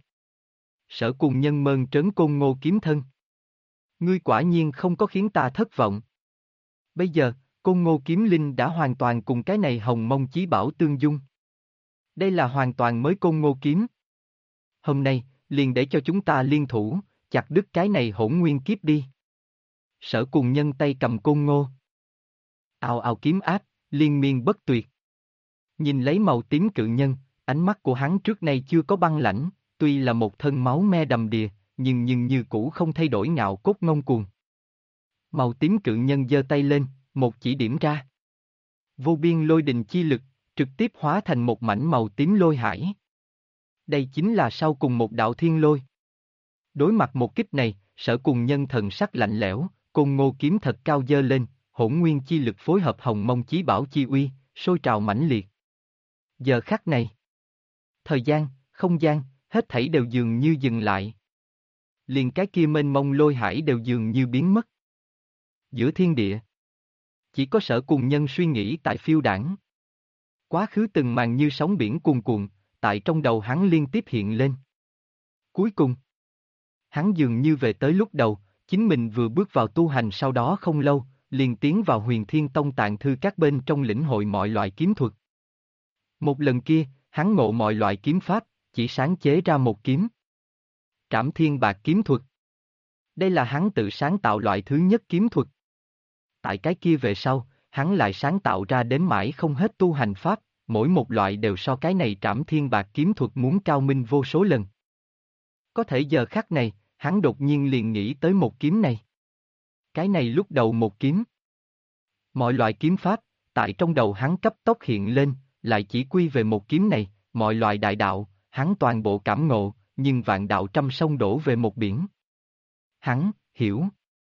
Sở Cùng Nhân mơn trớn Côn Ngô kiếm thân. Ngươi quả nhiên không có khiến ta thất vọng. Bây giờ, Côn Ngô kiếm linh đã hoàn toàn cùng cái này hồng mông chí bảo tương dung. Đây là hoàn toàn mới Côn Ngô kiếm. Hôm nay, liền để cho chúng ta liên thủ, chặt đứt cái này hỗn nguyên kiếp đi. Sở Cùng Nhân tay cầm Côn Ngô. Ào ào kiếm áp, liên miên bất tuyệt. Nhìn lấy màu tím cự nhân, ánh mắt của hắn trước nay chưa có băng lãnh, tuy là một thân máu me đầm đìa, nhưng như cũ không thay đổi ngạo cốt ngông cuồng. Màu tím cự nhân giơ tay lên, một chỉ điểm ra. Vô biên lôi đình chi lực, trực tiếp hóa thành một mảnh màu tím lôi hải. Đây chính là sau cùng một đạo thiên lôi. Đối mặt một kích này, Sở Cùng Nhân thần sắc lạnh lẽo, Côn Ngô kiếm thật cao giơ lên, hỗn nguyên chi lực phối hợp hồng mông chí bảo chi uy, sôi trào mãnh liệt. Giờ khắc này, thời gian, không gian, hết thảy đều dường như dừng lại. Liền cái kia mênh mông lôi hải đều dường như biến mất. Giữa thiên địa, chỉ có Sở Cùng Nhân suy nghĩ tại phiêu đãng. Quá khứ từng màn như sóng biển cuồn cuộn, tại trong đầu hắn liên tiếp hiện lên. Cuối cùng, hắn dường như về tới lúc đầu, chính mình vừa bước vào tu hành sau đó không lâu, liền tiến vào Huyền Thiên Tông tạng thư các bên trong lĩnh hội mọi loại kiếm thuật. Một lần kia, hắn ngộ mọi loại kiếm pháp, chỉ sáng chế ra một kiếm. Trảm Thiên Bạc kiếm thuật. Đây là hắn tự sáng tạo loại thứ nhất kiếm thuật. Tại cái kia về sau, hắn lại sáng tạo ra đến mãi không hết tu hành pháp, mỗi một loại đều so cái này Trảm Thiên Bạc kiếm thuật muốn cao minh vô số lần. Có thể giờ khắc này, hắn đột nhiên liền nghĩ tới một kiếm này. Cái này lúc đầu một kiếm. Mọi loại kiếm pháp, tại trong đầu hắn cấp tốc hiện lên, lại chỉ quy về một kiếm này, mọi loại đại đạo, hắn toàn bộ cảm ngộ, nhưng vạn đạo trăm sông đổ về một biển. Hắn, hiểu.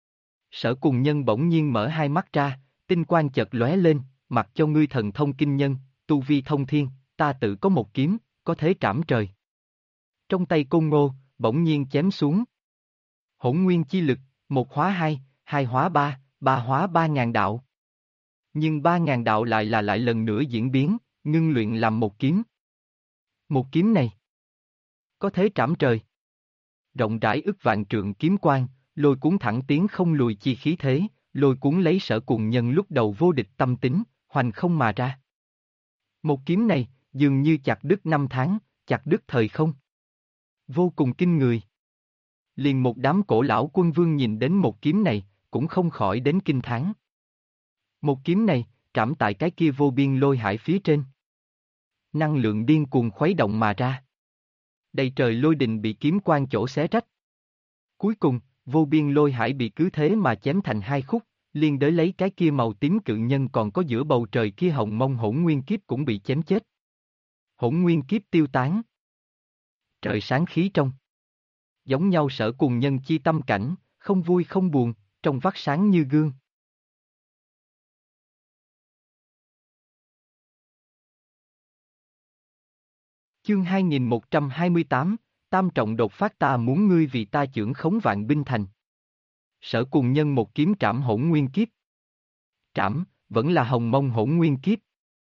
Sở Cùng Nhân bỗng nhiên mở hai mắt ra, tinh quang chợt lóe lên, mặc cho ngươi thần thông kinh nhân, tu vi thông thiên, ta tự có một kiếm, có thể trảm trời. Trong tay Côn Ngô, bỗng nhiên chém xuống. Hỗn nguyên chi lực, một hóa hai, hai hóa ba, ba hóa 3.000 đạo. Nhưng 3.000 đạo lại lần nữa diễn biến, ngưng luyện làm một kiếm. Một kiếm này, có thế trảm trời. Rộng rãi ức vạn trượng kiếm quang, lôi cuốn thẳng tiến không lùi chi khí thế, lôi cuốn lấy Sở Cùng Nhân lúc đầu vô địch tâm tính, hoành không mà ra. Một kiếm này, dường như chặt đứt năm tháng, chặt đứt thời không. Vô cùng kinh người. Liền một đám cổ lão quân vương nhìn đến một kiếm này, cũng không khỏi đến kinh thán. Một kiếm này, trảm tại cái kia vô biên lôi hải phía trên. Năng lượng điên cuồng khuấy động mà ra. Đầy trời lôi đình bị kiếm quang chỗ xé rách. Cuối cùng, vô biên lôi hải bị cứ thế mà chém thành hai khúc, liên đới lấy cái kia màu tím cự nhân còn có giữa bầu trời kia hồng mông hỗn nguyên kiếp cũng bị chém chết. Hỗn nguyên kiếp tiêu tán. Trời sáng khí trong. Giống nhau Sở Cùng Nhân chi tâm cảnh, không vui không buồn, trong vắt sáng như gương. Chương 2128, Tam trọng đột phát ta muốn ngươi vì ta chưởng khống vạn binh thành. Sở Cùng Nhân một kiếm trảm hỗn nguyên kiếp. Trảm, vẫn là hồng mông hỗn nguyên kiếp.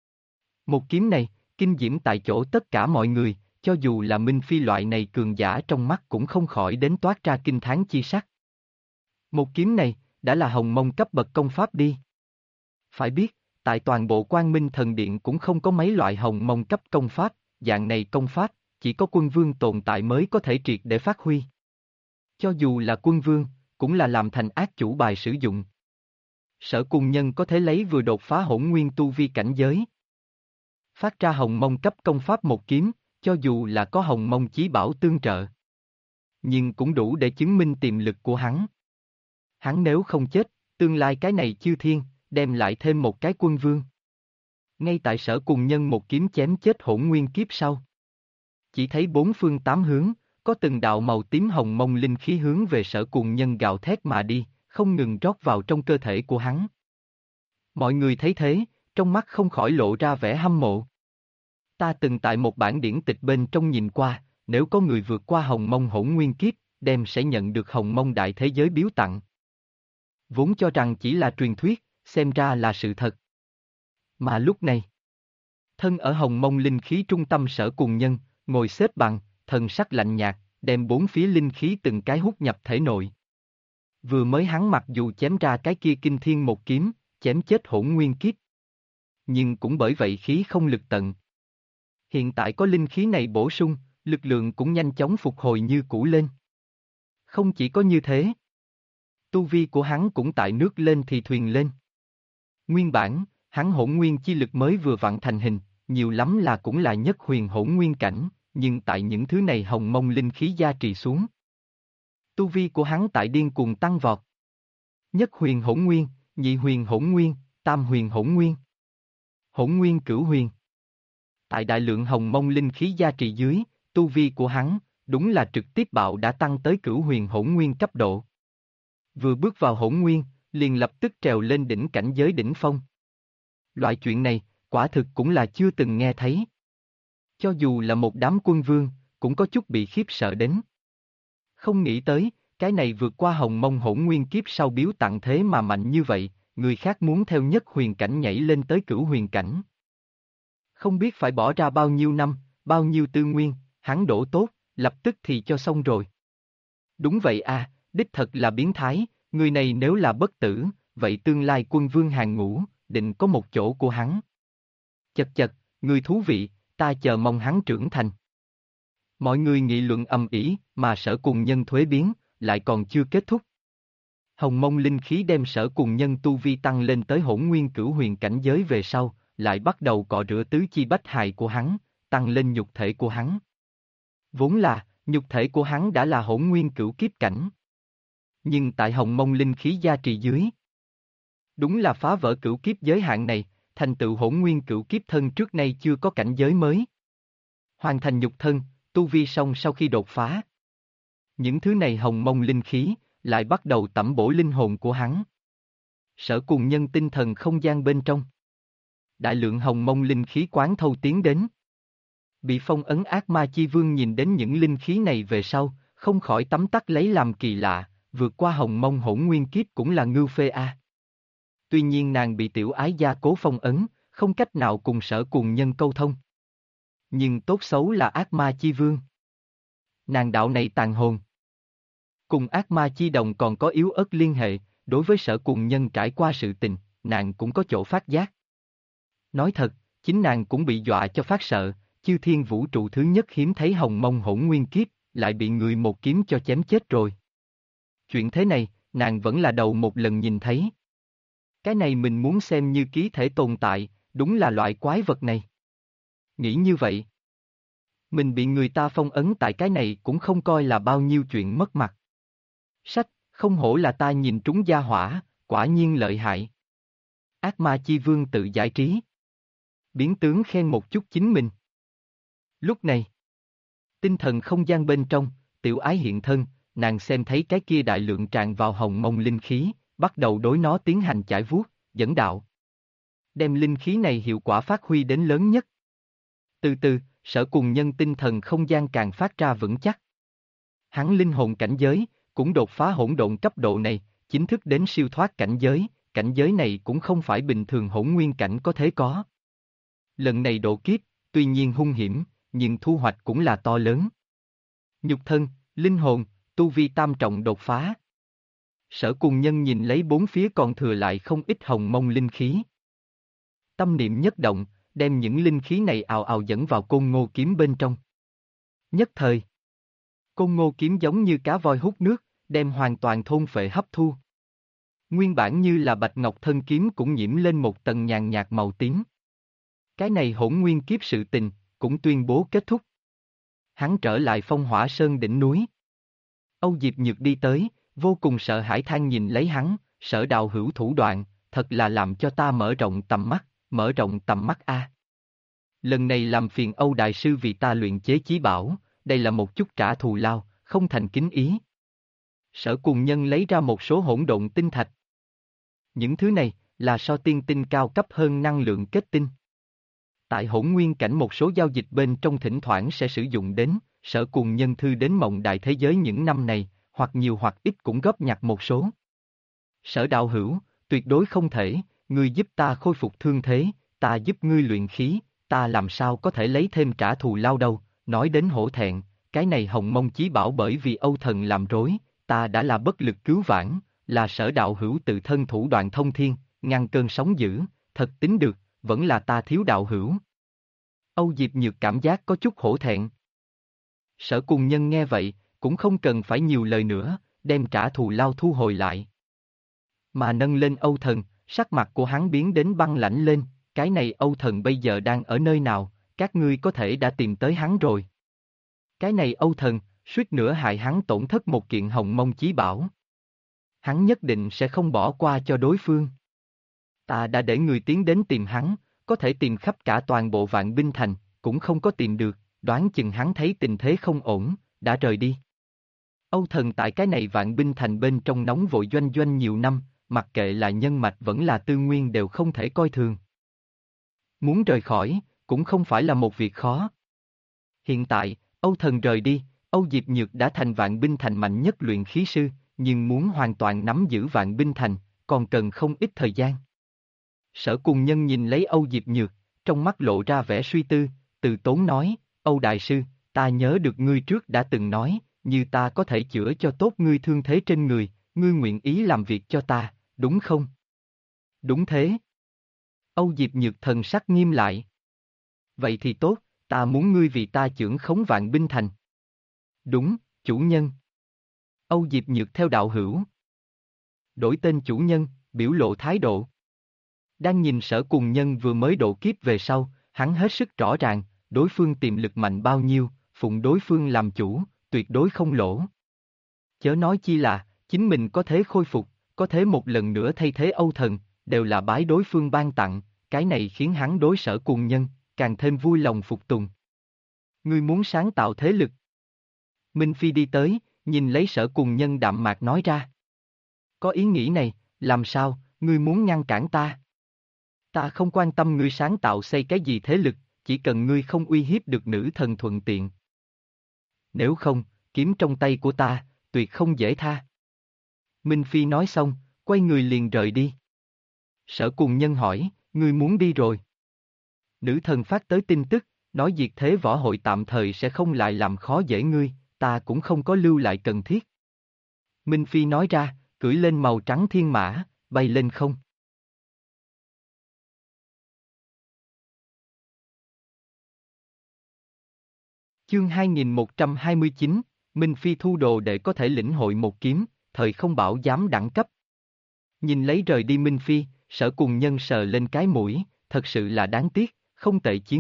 Một kiếm này, kinh diễm tại chỗ tất cả mọi người, cho dù là Minh Phi loại này cường giả trong mắt cũng không khỏi đến toát ra kinh thán chi sắc. Một kiếm này, đã là hồng mông cấp bậc công pháp đi. Phải biết, tại toàn bộ Quang Minh Thần Điện cũng không có mấy loại hồng mông cấp công pháp, dạng này công pháp, chỉ có quân vương tồn tại mới có thể triệt để phát huy. Cho dù là quân vương, cũng là làm thành ác chủ bài sử dụng. Sở Cùng Nhân có thể lấy vừa đột phá hỗn nguyên tu vi cảnh giới. Phát ra hồng mông cấp công pháp một kiếm, cho dù là có hồng mông chí bảo tương trợ. Nhưng cũng đủ để chứng minh tiềm lực của hắn. Hắn nếu không chết, tương lai cái này chư thiên, đem lại thêm một cái quân vương. Ngay tại Sở Cùng Nhân một kiếm chém chết hỗn nguyên kiếp sau. Chỉ thấy bốn phương tám hướng, có từng đạo màu tím hồng mông linh khí hướng về Sở Cùng Nhân gào thét mà đi, không ngừng rót vào trong cơ thể của hắn. Mọi người thấy thế, trong mắt không khỏi lộ ra vẻ hâm mộ. Ta từng tại một bản điển tịch bên trong nhìn qua, nếu có người vượt qua hồng mông hỗn nguyên kiếp, đem sẽ nhận được hồng mông đại thế giới biếu tặng. Vốn cho rằng chỉ là truyền thuyết, xem ra là sự thật. Mà lúc này, thân ở hồng mông linh khí trung tâm Sở Cùng Nhân, ngồi xếp bằng, thần sắc lạnh nhạt, đem bốn phía linh khí từng cái hút nhập thể nội. Vừa mới hắn mặc dù chém ra cái kia kinh thiên một kiếm, chém chết hỗn nguyên kiếp. Nhưng cũng bởi vậy khí không lực tận. Hiện tại có linh khí này bổ sung, lực lượng cũng nhanh chóng phục hồi như cũ lên. Không chỉ có như thế, tu vi của hắn cũng tại nước lên thì thuyền lên. Nguyên bản, hắn hỗn nguyên chi lực mới vừa vặn thành hình, nhiều lắm là cũng là nhất huyền hỗn nguyên cảnh, nhưng tại những thứ này hồng mông linh khí gia trì xuống. Tu vi của hắn tại điên cuồng tăng vọt. Nhất huyền hỗn nguyên, nhị huyền hỗn nguyên, tam huyền hỗn nguyên. Hỗn nguyên cửu huyền. Tại đại lượng hồng mông linh khí gia trì dưới, tu vi của hắn, đúng là trực tiếp bạo đã tăng tới cửu huyền hỗn nguyên cấp độ. Vừa bước vào hỗn nguyên, liền lập tức trèo lên đỉnh cảnh giới đỉnh phong. Loại chuyện này, quả thực cũng là chưa từng nghe thấy. Cho dù là một đám quân vương, cũng có chút bị khiếp sợ đến. Không nghĩ tới, cái này vượt qua hồng mông hỗn nguyên kiếp sau biếu tặng thế mà mạnh như vậy, người khác muốn theo nhất huyền cảnh nhảy lên tới cửu huyền cảnh. Không biết phải bỏ ra bao nhiêu năm, bao nhiêu tư nguyên, hắn đổ tốt, lập tức thì cho xong rồi. Đúng vậy à, đích thật là biến thái, người này nếu là bất tử, vậy tương lai quân vương hàng ngũ, định có một chỗ của hắn. Chật chật, người thú vị, ta chờ mong hắn trưởng thành. Mọi người nghị luận ầm ĩ, mà Sở Cùng Nhân thuế biến, lại còn chưa kết thúc. Hồng mông linh khí đem Sở Cùng Nhân tu vi tăng lên tới hỗn nguyên cửu huyền cảnh giới về sau, lại bắt đầu cọ rửa tứ chi bách hài của hắn, tăng lên nhục thể của hắn. Vốn là, nhục thể của hắn đã là hỗn nguyên cửu kiếp cảnh. Nhưng tại hồng mông linh khí gia trì dưới, đúng là phá vỡ cửu kiếp giới hạn này, thành tựu hỗn nguyên cửu kiếp thân trước nay chưa có cảnh giới mới. Hoàn thành nhục thân, tu vi xong sau khi đột phá. Những thứ này hồng mông linh khí, lại bắt đầu tẩm bổ linh hồn của hắn. Sở Cùng Nhân tinh thần không gian bên trong. Đại lượng hồng mông linh khí quán thâu tiến đến. Bị phong ấn ác ma chi vương nhìn đến những linh khí này về sau, không khỏi tấm tắc lấy làm kỳ lạ, vượt qua hồng mông hỗn nguyên kiếp cũng là ngưu phê a. Tuy nhiên nàng bị tiểu ái gia cố phong ấn, không cách nào cùng Sở Cùng Nhân câu thông. Nhưng tốt xấu là ác ma chi vương. Nàng đạo này tàn hồn. Cùng ác ma chi đồng còn có yếu ớt liên hệ, đối với Sở Cùng Nhân trải qua sự tình, nàng cũng có chỗ phát giác. Nói thật, chính nàng cũng bị dọa cho phát sợ, chư thiên vũ trụ thứ nhất hiếm thấy hồng mông hỗn nguyên kiếp, lại bị người một kiếm cho chém chết rồi. Chuyện thế này, nàng vẫn là đầu một lần nhìn thấy. Cái này mình muốn xem như ký thể tồn tại, đúng là loại quái vật này. Nghĩ như vậy. Mình bị người ta phong ấn tại cái này cũng không coi là bao nhiêu chuyện mất mặt. Sách, không hổ là ta nhìn trúng gia hỏa, quả nhiên lợi hại. Ác ma chi vương tự giải trí. Biến tướng khen một chút chính mình. Lúc này, tinh thần không gian bên trong, tiểu ái hiện thân, nàng xem thấy cái kia đại lượng tràn vào hồng mông linh khí, bắt đầu đối nó tiến hành chải vuốt, dẫn đạo. Đem linh khí này hiệu quả phát huy đến lớn nhất. Từ từ, Sở Cùng Nhân tinh thần không gian càng phát ra vững chắc. Hắn linh hồn cảnh giới, cũng đột phá hỗn độn cấp độ này, chính thức đến siêu thoát cảnh giới này cũng không phải bình thường hỗn nguyên cảnh có thể có. Lần này độ kiếp, tuy nhiên hung hiểm, nhưng thu hoạch cũng là to lớn. Nhục thân, linh hồn, tu vi tam trọng đột phá. Sở Cùng Nhân nhìn lấy bốn phía còn thừa lại không ít hồng mông linh khí. Tâm niệm nhất động, đem những linh khí này ào ào dẫn vào côn ngô kiếm bên trong. Nhất thời, côn ngô kiếm giống như cá voi hút nước, đem hoàn toàn thôn phệ hấp thu. Nguyên bản như là bạch ngọc thân kiếm cũng nhiễm lên một tầng nhàn nhạt màu tím. Cái này hỗn nguyên kiếp sự tình, cũng tuyên bố kết thúc. Hắn trở lại Phong Hỏa Sơn đỉnh núi. Âu Diệp Nhược đi tới, vô cùng sợ hãi than nhìn lấy hắn, Sở đạo hữu thủ đoạn, thật là làm cho ta mở rộng tầm mắt a. Lần này làm phiền Âu Đại Sư vì ta luyện chế chí bảo, đây là một chút trả thù lao, không thành kính ý. Sở Cùng Nhân lấy ra một số hỗn độn tinh thạch. Những thứ này, là so tiên tinh cao cấp hơn năng lượng kết tinh. Tại hỗn nguyên cảnh một số giao dịch bên trong thỉnh thoảng sẽ sử dụng đến, Sở Cùng Nhân thư đến mộng đại thế giới những năm này, hoặc nhiều hoặc ít cũng góp nhặt một số. Sở đạo hữu, tuyệt đối không thể, ngươi giúp ta khôi phục thương thế, ta giúp ngươi luyện khí, ta làm sao có thể lấy thêm trả thù lao đâu, nói đến hổ thẹn, cái này hồng mông chí bảo bởi vì Âu Thần làm rối, ta đã là bất lực cứu vãn, là Sở đạo hữu tự thân thủ đoạn thông thiên, ngăn cơn sóng dữ, thật tính được, vẫn là ta thiếu đạo hữu. Âu Diệp Nhược cảm giác có chút hổ thẹn. Sở Cùng Nhân nghe vậy, cũng không cần phải nhiều lời nữa, đem trả thù lao thu hồi lại. Mà nâng lên Âu Thần, sắc mặt của hắn biến đến băng lãnh lên, cái này Âu Thần bây giờ đang ở nơi nào, các ngươi có thể đã tìm tới hắn rồi. Cái này Âu Thần, suýt nữa hại hắn tổn thất một kiện hồng mông chí bảo. Hắn nhất định sẽ không bỏ qua cho đối phương. Ta đã để người tiến đến tìm hắn, có thể tìm khắp cả toàn bộ Vạn Binh Thành, cũng không có tìm được, đoán chừng hắn thấy tình thế không ổn, đã rời đi. Âu Thần tại cái này Vạn Binh Thành bên trong nóng vội doanh doanh nhiều năm, mặc kệ là nhân mạch vẫn là tư nguyên đều không thể coi thường. Muốn rời khỏi, cũng không phải là một việc khó. Hiện tại, Âu Thần rời đi, Âu Diệp Nhược đã thành Vạn Binh Thành mạnh nhất luyện khí sư, nhưng muốn hoàn toàn nắm giữ Vạn Binh Thành, còn cần không ít thời gian. Sở Cùng Nhân nhìn lấy Âu Diệp Nhược, trong mắt lộ ra vẻ suy tư, từ tốn nói, Âu Đại Sư, ta nhớ được ngươi trước đã từng nói, như ta có thể chữa cho tốt ngươi thương thế trên người, ngươi nguyện ý làm việc cho ta, đúng không? Đúng thế. Âu Diệp Nhược thần sắc nghiêm lại. Vậy thì tốt, ta muốn ngươi vì ta chưởng khống Vạn Binh Thành. Đúng, chủ nhân. Âu Diệp Nhược theo đạo hữu. Đổi tên chủ nhân, biểu lộ thái độ. Đang nhìn Sở Cùng Nhân vừa mới độ kiếp về sau, hắn hết sức rõ ràng, đối phương tiềm lực mạnh bao nhiêu, phụng đối phương làm chủ, tuyệt đối không lỗ. Chớ nói chi là, chính mình có thế khôi phục, có thế một lần nữa thay thế Âu Thần, đều là bái đối phương ban tặng, cái này khiến hắn đối Sở Cùng Nhân, càng thêm vui lòng phục tùng. Ngươi muốn sáng tạo thế lực. Minh Phi đi tới, nhìn lấy Sở Cùng Nhân đạm mạc nói ra. Có ý nghĩ này, làm sao, ngươi muốn ngăn cản ta? Ta không quan tâm ngươi sáng tạo xây cái gì thế lực, chỉ cần ngươi không uy hiếp được nữ thần thuận tiện. Nếu không, kiếm trong tay của ta, tuyệt không dễ tha. Minh Phi nói xong, quay người liền rời đi. Sở Cùng Nhân hỏi, ngươi muốn đi rồi? Nữ thần phát tới tin tức, nói diệt thế võ hội tạm thời sẽ không lại làm khó dễ ngươi, ta cũng không có lưu lại cần thiết. Minh Phi nói ra, cưỡi lên màu trắng thiên mã, bay lên không. Chương 2129, Minh Phi thu đồ để có thể lĩnh hội một kiếm, thời không bảo giám đẳng cấp. Nhìn lấy rời đi Minh Phi, Sở Cùng Nhân sờ lên cái mũi, thật sự là đáng tiếc, không tệ chiến lực,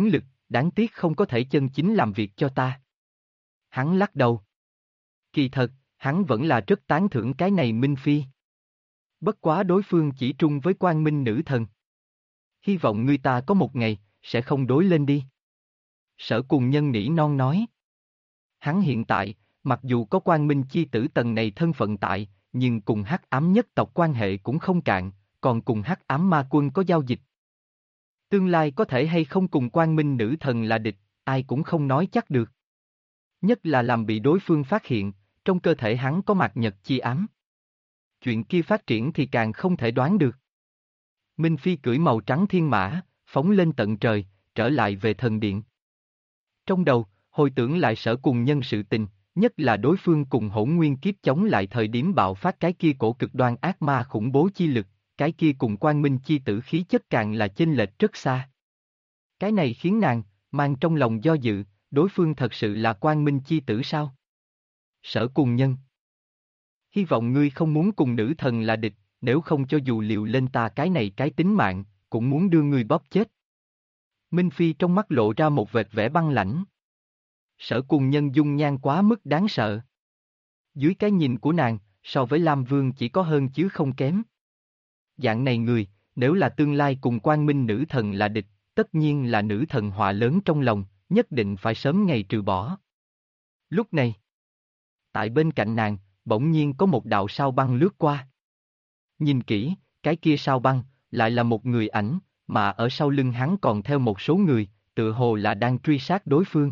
đáng tiếc không có thể chân chính làm việc cho ta. Hắn lắc đầu. Kỳ thật, hắn vẫn là rất tán thưởng cái này Minh Phi. Bất quá đối phương chỉ trung với Quang Minh nữ thần. Hy vọng ngươi ta có một ngày, sẽ không đối lên đi. Sở Cùng Nhân nỉ non nói. Hắn hiện tại, mặc dù có Quang Minh chi tử tầng này thân phận tại, nhưng cùng Hắc Ám nhất tộc quan hệ cũng không cạn, còn cùng Hắc Ám ma quân có giao dịch. Tương lai có thể hay không cùng Quang Minh nữ thần là địch, ai cũng không nói chắc được. Nhất là làm bị đối phương phát hiện, trong cơ thể hắn có mạt nhật chi ám. Chuyện kia phát triển thì càng không thể đoán được. Minh Phi cưỡi màu trắng thiên mã, phóng lên tận trời, trở lại về thần điện. Trong đầu, hồi tưởng lại Sở Cùng Nhân sự tình, nhất là đối phương cùng Hỗn Nguyên Kiếp chống lại thời điểm bạo phát cái kia cổ cực đoan ác ma khủng bố chi lực, cái kia cùng Quang Minh chi tử khí chất càng là chênh lệch rất xa. Cái này khiến nàng, mang trong lòng do dự, đối phương thật sự là Quang Minh chi tử sao? Sở Cùng Nhân. Hy vọng ngươi không muốn cùng nữ thần là địch, nếu không cho dù liệu lên ta cái này cái tính mạng, cũng muốn đưa ngươi bóp chết. Minh Phi trong mắt lộ ra một vệt vẻ băng lãnh. Sở Cùng Nhân dung nhan quá mức đáng sợ. Dưới cái nhìn của nàng, so với Lam Vương chỉ có hơn chứ không kém. Dạng này người, nếu là tương lai cùng Quang Minh nữ thần là địch, tất nhiên là nữ thần họa lớn trong lòng, nhất định phải sớm ngày trừ bỏ. Lúc này, tại bên cạnh nàng, bỗng nhiên có một đạo sao băng lướt qua. Nhìn kỹ, cái kia sao băng, lại là một người ảnh, mà ở sau lưng hắn còn theo một số người, tựa hồ là đang truy sát đối phương.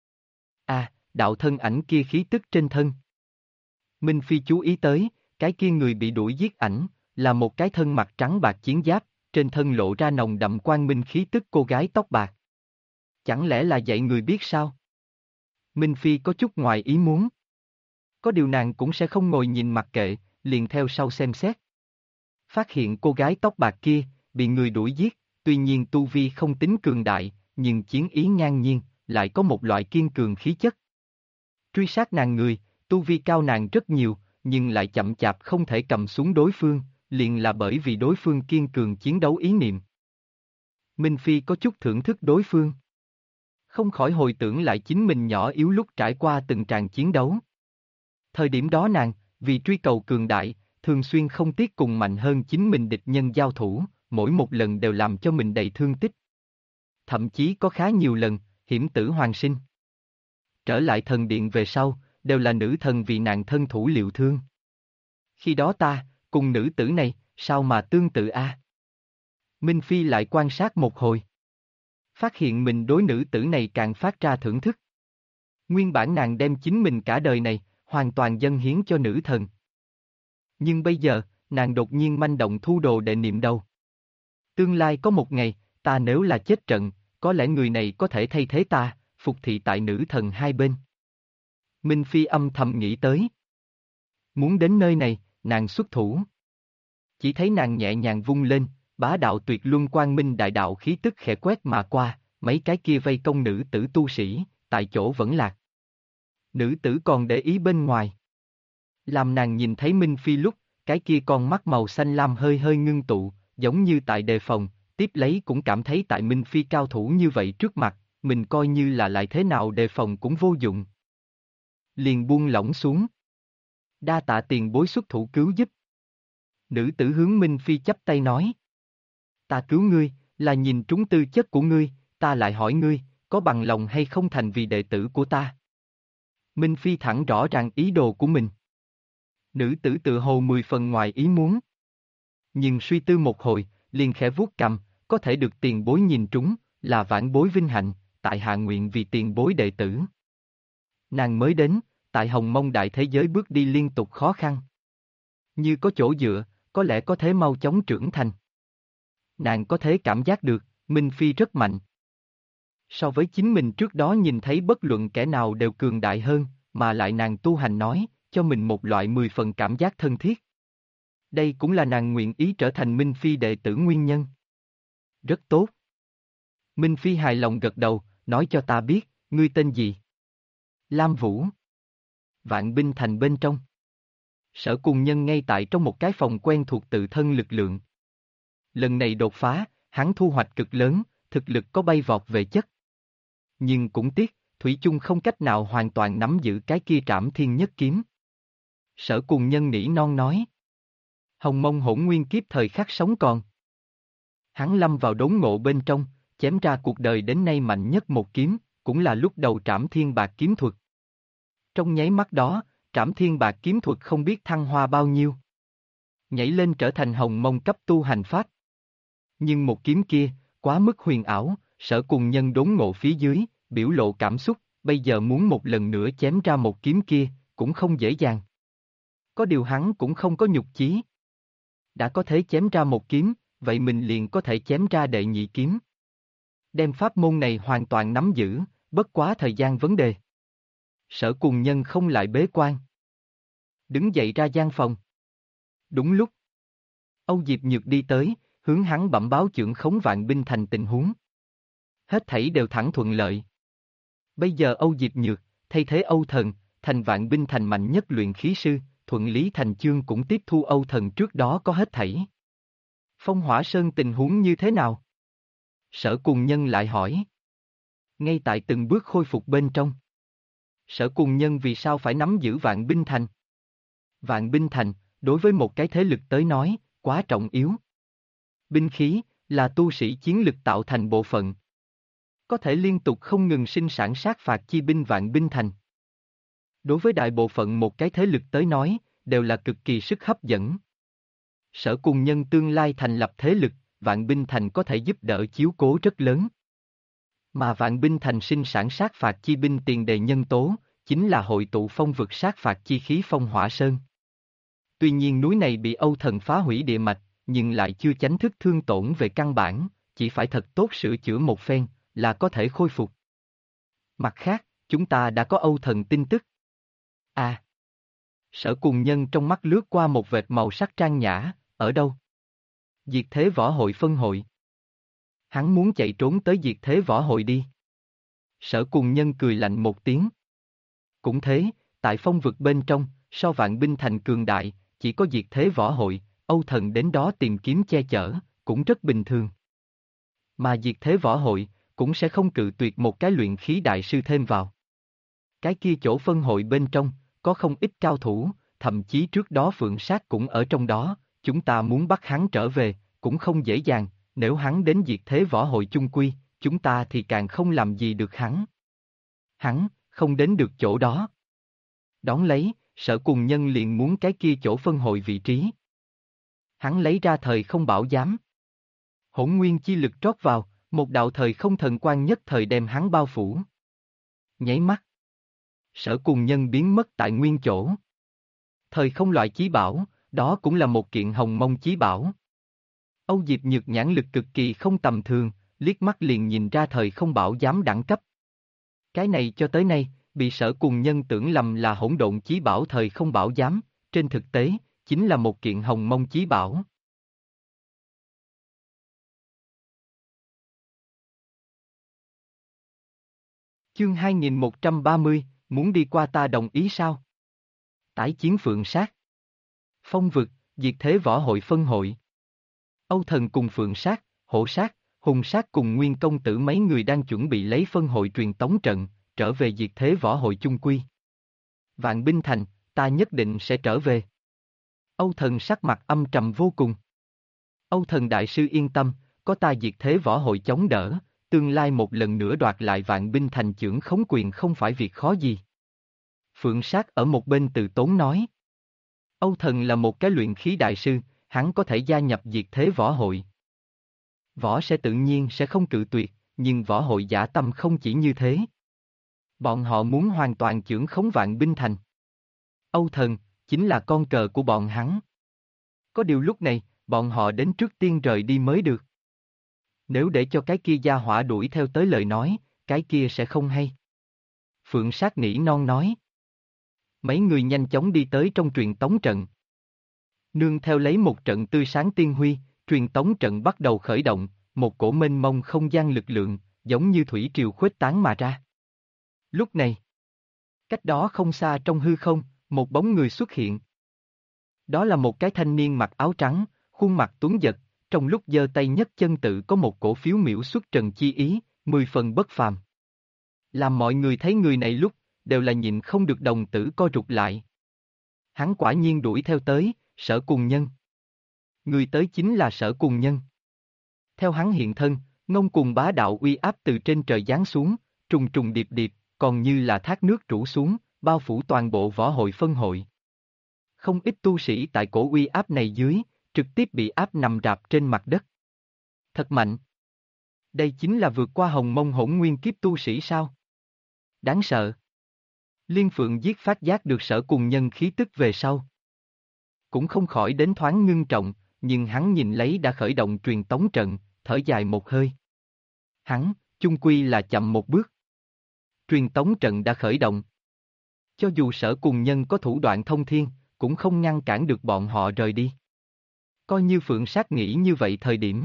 Đạo thân ảnh kia khí tức trên thân. Minh Phi chú ý tới, cái kia người bị đuổi giết ảnh, là một cái thân mặt trắng bạc chiến giáp, trên thân lộ ra nồng đậm quang minh khí tức cô gái tóc bạc. Chẳng lẽ là dạy người biết sao? Minh Phi có chút ngoài ý muốn. Có điều nàng cũng sẽ không ngồi nhìn mặc kệ, liền theo sau xem xét. Phát hiện cô gái tóc bạc kia, bị người đuổi giết, tuy nhiên tu vi không tính cường đại, nhưng chiến ý ngang nhiên, lại có một loại kiên cường khí chất. Truy sát nàng người, tu vi cao nàng rất nhiều, nhưng lại chậm chạp không thể cầm xuống đối phương, liền là bởi vì đối phương kiên cường chiến đấu ý niệm. Minh Phi có chút thưởng thức đối phương. Không khỏi hồi tưởng lại chính mình nhỏ yếu lúc trải qua từng tràng chiến đấu. Thời điểm đó nàng, vì truy cầu cường đại, thường xuyên không tiếc cùng mạnh hơn chính mình địch nhân giao thủ, mỗi một lần đều làm cho mình đầy thương tích. Thậm chí có khá nhiều lần, hiểm tử hoàn sinh. Trở lại thần điện về sau, đều là nữ thần vì nàng thân thủ liệu thương. Khi đó ta, cùng nữ tử này, sao mà tương tự a? Minh Phi lại quan sát một hồi. Phát hiện mình đối nữ tử này càng phát ra thưởng thức. Nguyên bản nàng đem chính mình cả đời này, hoàn toàn dâng hiến cho nữ thần. Nhưng bây giờ, nàng đột nhiên manh động thu đồ đệ niệm đâu. Tương lai có một ngày, ta nếu là chết trận, có lẽ người này có thể thay thế ta, phục thị tại nữ thần hai bên. Minh Phi âm thầm nghĩ tới. Muốn đến nơi này, nàng xuất thủ. Chỉ thấy nàng nhẹ nhàng vung lên, bá đạo tuyệt luân quang minh đại đạo khí tức khẽ quét mà qua, mấy cái kia vây công nữ tử tu sĩ, tại chỗ vẫn lạc. Nữ tử còn để ý bên ngoài. Làm nàng nhìn thấy Minh Phi lúc, cái kia con mắt màu xanh lam hơi hơi ngưng tụ, giống như tại đề phòng, tiếp lấy cũng cảm thấy tại Minh Phi cao thủ như vậy trước mặt, mình coi như là lại thế nào đề phòng cũng vô dụng. Liền buông lỏng xuống. Đa tạ tiền bối xuất thủ cứu giúp. Nữ tử hướng Minh Phi chắp tay nói. Ta cứu ngươi, là nhìn trúng tư chất của ngươi, ta lại hỏi ngươi, có bằng lòng hay không thành vì đệ tử của ta? Minh Phi thẳng rõ ràng ý đồ của mình. Nữ tử tự hồ 10 phần ngoài ý muốn. Nhưng suy tư một hồi, liền khẽ vuốt cằm, có thể được tiền bối nhìn trúng, là vãn bối vinh hạnh, tại hạ nguyện vì tiền bối đệ tử. Nàng mới đến, tại Hồng Mông đại thế giới bước đi liên tục khó khăn. Như có chỗ dựa, có lẽ có thể mau chóng trưởng thành. Nàng có thể cảm giác được, Minh Phi rất mạnh. So với chính mình trước đó nhìn thấy bất luận kẻ nào đều cường đại hơn, mà lại nàng tu hành nói, cho mình một loại 10 phần cảm giác thân thiết. Đây cũng là nàng nguyện ý trở thành Minh Phi đệ tử nguyên nhân. Rất tốt. Minh Phi hài lòng gật đầu, nói cho ta biết, ngươi tên gì? Lam Vũ. Vạn binh thành bên trong. Sở Cùng Nhân ngay tại trong một cái phòng quen thuộc tự thân lực lượng. Lần này đột phá, hắn thu hoạch cực lớn, thực lực có bay vọt về chất. nhưng cũng tiếc, thủy chung không cách nào hoàn toàn nắm giữ cái kia Trảm Thiên Nhất Kiếm. Sở Cùng Nhân nỉ non nói. Hồng Mông Hỗn Nguyên kiếp thời khắc sống còn. Hắn lâm vào đốn ngộ bên trong, chém ra cuộc đời đến nay mạnh nhất một kiếm, cũng là lúc đầu Trảm Thiên Bạc kiếm thuật. Trong nháy mắt đó, Trảm Thiên Bạc kiếm thuật không biết thăng hoa bao nhiêu. Nhảy lên trở thành Hồng Mông cấp tu hành pháp. Nhưng một kiếm kia, quá mức huyền ảo, Sở Cùng Nhân đốn ngộ phía dưới, biểu lộ cảm xúc, bây giờ muốn một lần nữa chém ra một kiếm kia, cũng không dễ dàng. Có điều hắn cũng không có nhục chí. Đã có thể chém ra một kiếm, vậy mình liền có thể chém ra đệ nhị kiếm. Đem pháp môn này hoàn toàn nắm giữ, bất quá thời gian vấn đề. Sở Cùng Nhân không lại bế quan. Đứng dậy ra gian phòng. Đúng lúc. Âu Diệp Nhược đi tới, hướng hắn bẩm báo chưởng khống Vạn Binh Thành tình huống. Hết thảy đều thẳng thuận lợi. Bây giờ Âu Diệp Nhược, thay thế Âu Thần, thành Vạn Binh Thành mạnh nhất luyện khí sư, Thuận Lý Thành Chương cũng tiếp thu Âu Thần trước đó có hết thảy. Phong Hỏa Sơn tình huống như thế nào? Sở Cùng Nhân lại hỏi. Ngay tại từng bước khôi phục bên trong. Sở Cùng Nhân vì sao phải nắm giữ Vạn Binh Thành? Vạn Binh Thành, đối với một cái thế lực tới nói, quá trọng yếu. Binh khí, là tu sĩ chiến lực tạo thành bộ phận. Có thể liên tục không ngừng sinh sản sát phạt chi binh Vạn Binh Thành. Đối với đại bộ phận một cái thế lực tới nói, đều là cực kỳ sức hấp dẫn. Sở Cùng Nhân tương lai thành lập thế lực, Vạn Binh Thành có thể giúp đỡ chiếu cố rất lớn. Mà Vạn Binh Thành sinh sản sát phạt chi binh tiền đề nhân tố, chính là hội tụ phong vực sát phạt chi khí Phong Hỏa Sơn. Tuy nhiên núi này bị Âu Thần phá hủy địa mạch, nhưng lại chưa chánh thức thương tổn về căn bản, chỉ phải thật tốt sửa chữa một phen, là có thể khôi phục. Mặt khác, chúng ta đã có Âu Thần tin tức. À! Sở Cùng Nhân trong mắt lướt qua một vệt màu sắc trang nhã, ở đâu? Diệt Thế Võ Hội phân hội. Hắn muốn chạy trốn tới Diệt Thế Võ Hội đi. Sở Cùng Nhân cười lạnh một tiếng. Cũng thế, tại phong vực bên trong, so Vạn Binh Thành cường đại, chỉ có Diệt Thế Võ Hội, Âu Thần đến đó tìm kiếm che chở, cũng rất bình thường. Mà Diệt Thế Võ Hội, cũng sẽ không cự tuyệt một cái luyện khí đại sư thêm vào. Cái kia chỗ phân hội bên trong, có không ít cao thủ, thậm chí trước đó Phượng Sát cũng ở trong đó, chúng ta muốn bắt hắn trở về, cũng không dễ dàng, nếu hắn đến Diệt Thế Võ Hội chung quy, chúng ta thì càng không làm gì được hắn. Hắn, không đến được chỗ đó. Đón lấy, Sở Cùng Nhân liền muốn cái kia chỗ phân hội vị trí. Hắn lấy ra thời không bảo giám. Hỗn nguyên chi lực trót vào, một đạo thời không thần quang nhất thời đem hắn bao phủ. Nháy mắt. Sở Cùng Nhân biến mất tại nguyên chỗ. Thời không loại chí bảo, đó cũng là một kiện hồng mông chí bảo. Âu Diệp Nhược nhãn lực cực kỳ không tầm thường, liếc mắt liền nhìn ra thời không bảo giám đẳng cấp. Cái này cho tới nay, bị Sở Cùng Nhân tưởng lầm là hỗn độn chí bảo thời không bảo giám, trên thực tế, chính là một kiện hồng mông chí bảo. Chương 2130, muốn đi qua ta đồng ý sao? Tái chiến Phượng Sát. Phong vực, Diệt Thế Võ Hội phân hội. Âu Thần cùng Phượng Sát, Hổ Sát, Hùng Sát cùng Nguyên Công Tử mấy người đang chuẩn bị lấy phân hội truyền tống trận, trở về Diệt Thế Võ Hội chung quy. Vạn Binh Thành, ta nhất định sẽ trở về. Âu Thần sắc mặt âm trầm vô cùng. Âu Thần đại sư yên tâm, có ta Diệt Thế Võ Hội chống đỡ, tương lai một lần nữa đoạt lại Vạn Binh Thành chưởng khống quyền không phải việc khó gì. Phượng Sát ở một bên từ tốn nói. Âu Thần là một cái luyện khí đại sư, hắn có thể gia nhập Diệt Thế Võ Hội. Võ sẽ tự nhiên sẽ không cự tuyệt, nhưng Võ Hội dã tâm không chỉ như thế. Bọn họ muốn hoàn toàn chưởng khống Vạn Binh Thành. Âu Thần, chính là con cờ của bọn hắn. Có điều lúc này, bọn họ đến trước tiên rời đi mới được. Nếu để cho cái kia gia hỏa đuổi theo tới lời nói, cái kia sẽ không hay. Phượng Sát nỉ non nói. Mấy người nhanh chóng đi tới trong truyền tống trận. Nương theo lấy một trận tươi sáng tiên huy, truyền tống trận bắt đầu khởi động, một cổ mênh mông không gian lực lượng, giống như thủy triều khuếch tán mà ra. Lúc này, cách đó không xa trong hư không, một bóng người xuất hiện. Đó là một cái thanh niên mặc áo trắng, khuôn mặt tuấn giật, trong lúc giơ tay nhấc chân tự có một cổ phiếu miễu xuất trần chi ý, 10 phần bất phàm. Làm mọi người thấy người này lúc, đều là nhịn không được đồng tử co rụt lại. Hắn quả nhiên đuổi theo tới, Sở Cùng Nhân. Người tới chính là Sở Cùng Nhân. Theo hắn hiện thân, ngông cuồng bá đạo uy áp từ trên trời giáng xuống, trùng trùng điệp điệp, còn như là thác nước trũ xuống, bao phủ toàn bộ võ hội phân hội. Không ít tu sĩ tại cổ uy áp này dưới, trực tiếp bị áp nằm rạp trên mặt đất. Thật mạnh. Đây chính là vượt qua hồng mông hỗn nguyên kiếp tu sĩ sao? Đáng sợ. Liên Phượng giết phát giác được Sở Cùng Nhân khí tức về sau. Cũng không khỏi đến thoáng ngưng trọng, nhưng hắn nhìn lấy đã khởi động truyền tống trận, thở dài một hơi. Hắn, chung quy là chậm một bước. Truyền tống trận đã khởi động. Cho dù Sở Cùng Nhân có thủ đoạn thông thiên, cũng không ngăn cản được bọn họ rời đi. Coi như Phượng Sát nghĩ như vậy thời điểm.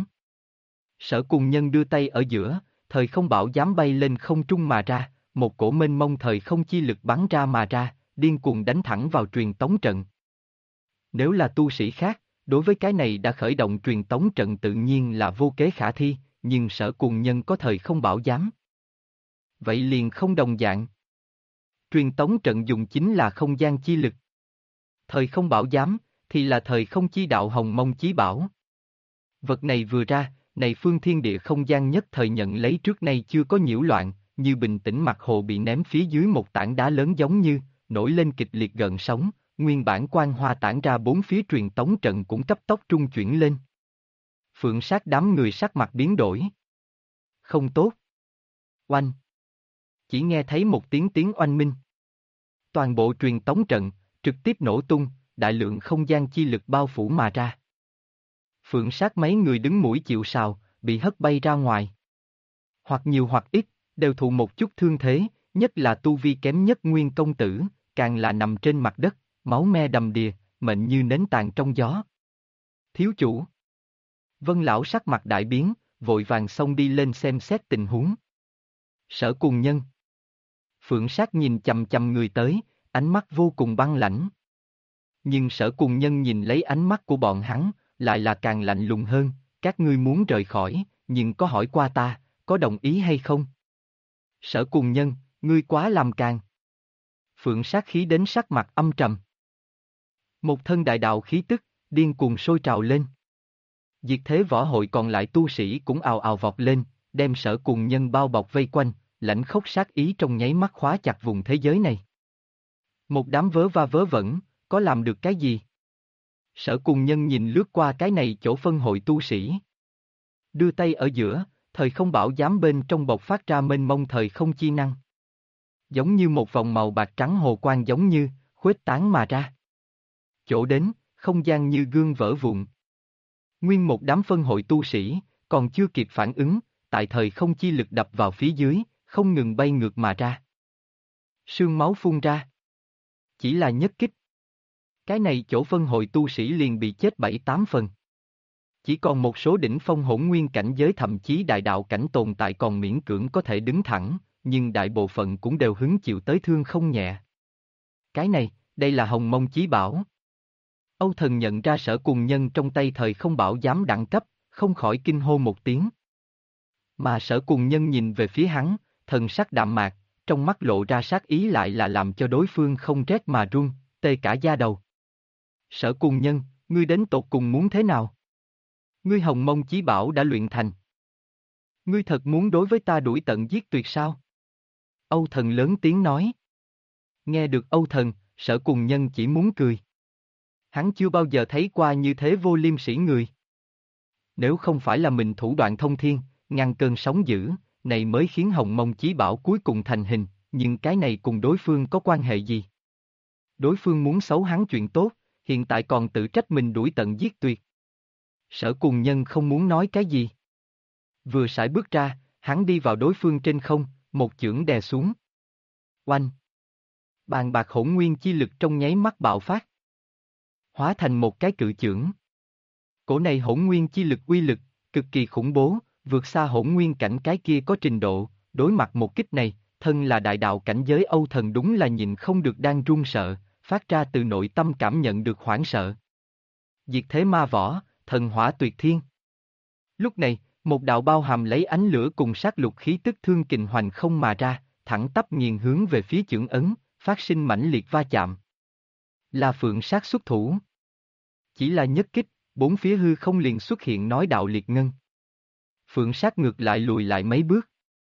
Sở Cùng Nhân đưa tay ở giữa, thời không bảo dám bay lên không trung mà ra, một cổ mênh mông thời không chi lực bắn ra mà ra, điên cuồng đánh thẳng vào truyền tống trận. Nếu là tu sĩ khác, đối với cái này đã khởi động truyền tống trận tự nhiên là vô kế khả thi, nhưng Sở Cùng Nhân có thời không bảo dám. Vậy liền không đồng dạng. Truyền tống trận dùng chính là không gian chi lực. Thời không bảo giám, thì là thời không chi đạo hồng mông chí bảo. Vật này vừa ra, này phương thiên địa không gian nhất thời nhận lấy trước nay chưa có nhiễu loạn, như bình tĩnh mặt hồ bị ném phía dưới một tảng đá lớn giống như, nổi lên kịch liệt gợn sóng, nguyên bản quang hoa tản ra bốn phía truyền tống trận cũng cấp tốc trung chuyển lên. Phượng Sát đám người sắc mặt biến đổi. Không tốt. Oanh. Chỉ nghe thấy một tiếng tiếng oanh minh. Toàn bộ truyền tống trận, trực tiếp nổ tung, đại lượng không gian chi lực bao phủ mà ra. Phượng Sát mấy người đứng mũi chịu sào, bị hất bay ra ngoài. Hoặc nhiều hoặc ít, đều thụ một chút thương thế, nhất là tu vi kém nhất Nguyên công tử, càng là nằm trên mặt đất, máu me đầm đìa, mệnh như nến tàn trong gió. Thiếu chủ. Vân lão sắc mặt đại biến, vội vàng xông đi lên xem xét tình huống. Sở Cùng Nhân. Phượng Sát nhìn chằm chằm người tới, ánh mắt vô cùng băng lãnh. Nhưng Sở Cùng Nhân nhìn lấy ánh mắt của bọn hắn, lại là càng lạnh lùng hơn, các ngươi muốn rời khỏi, nhưng có hỏi qua ta, có đồng ý hay không? Sở Cùng Nhân, ngươi quá làm càng. Phượng Sát khí đến sắc mặt âm trầm. Một thân đại đạo khí tức, điên cuồng sôi trào lên. Diệt thế võ hội còn lại tu sĩ cũng ào ào vọt lên, đem Sở Cùng Nhân bao bọc vây quanh, lãnh khốc sát ý trong nháy mắt khóa chặt vùng thế giới này. Một đám vớ va vớ vẩn, có làm được cái gì? Sở Cùng Nhân nhìn lướt qua cái này chỗ phân hội tu sĩ. Đưa tay ở giữa, thời không bảo giám bên trong bộc phát ra mênh mông thời không chi năng. Giống như một vòng màu bạc trắng hồ quang giống như, khuếch tán mà ra. Chỗ đến, không gian như gương vỡ vụn. Nguyên một đám phân hội tu sĩ, còn chưa kịp phản ứng, tại thời không chi lực đập vào phía dưới, không ngừng bay ngược mà ra. Sương máu phun ra. Chỉ là nhất kích. Cái này chỗ phân hội tu sĩ liền bị chết 7-8 phần. Chỉ còn một số đỉnh phong hỗn nguyên cảnh giới thậm chí đại đạo cảnh tồn tại còn miễn cưỡng có thể đứng thẳng, nhưng đại bộ phận cũng đều hứng chịu tới thương không nhẹ. Cái này, đây là hồng mông chí bảo. Âu Thần nhận ra Sở Cùng Nhân trong tay thời không bảo giám đẳng cấp, không khỏi kinh hô một tiếng. Mà Sở Cùng Nhân nhìn về phía hắn, thần sắc đạm mạc, trong mắt lộ ra sát ý lại là làm cho đối phương không rét mà run, tê cả da đầu. Sở Cùng Nhân, ngươi đến tột cùng muốn thế nào? Ngươi hồng mông chí bảo đã luyện thành. Ngươi thật muốn đối với ta đuổi tận giết tuyệt sao? Âu Thần lớn tiếng nói. Nghe được Âu Thần, Sở Cùng Nhân chỉ muốn cười. Hắn chưa bao giờ thấy qua như thế vô liêm sỉ người. Nếu không phải là mình thủ đoạn thông thiên, ngăn cơn sóng dữ, này mới khiến hồng mông chí bảo cuối cùng thành hình, nhưng cái này cùng đối phương có quan hệ gì? Đối phương muốn xấu hắn chuyện tốt, hiện tại còn tự trách mình đuổi tận giết tuyệt. Sở Cùng Nhân không muốn nói cái gì. Vừa sải bước ra, hắn đi vào đối phương trên không, một chưởng đè xuống. Oanh! Bàn bạc hỗn nguyên chi lực trong nháy mắt bạo phát. Hóa thành một cái cự chưởng. Cổ này hỗn nguyên chi lực uy lực, cực kỳ khủng bố, vượt xa hỗn nguyên cảnh cái kia có trình độ, đối mặt một kích này, thân là đại đạo cảnh giới Âu Thần đúng là nhìn không được đang run sợ, phát ra từ nội tâm cảm nhận được hoảng sợ. Diệt thế ma võ, thần hỏa tuyệt thiên. Lúc này, một đạo bao hàm lấy ánh lửa cùng sát lục khí tức thương kình hoành không mà ra, thẳng tắp nghiền hướng về phía chưởng ấn, phát sinh mãnh liệt va chạm. Là Phượng Sát xuất thủ. Chỉ là nhất kích, bốn phía hư không liền xuất hiện nói đạo liệt ngân. Phượng Sát ngược lại lùi lại mấy bước.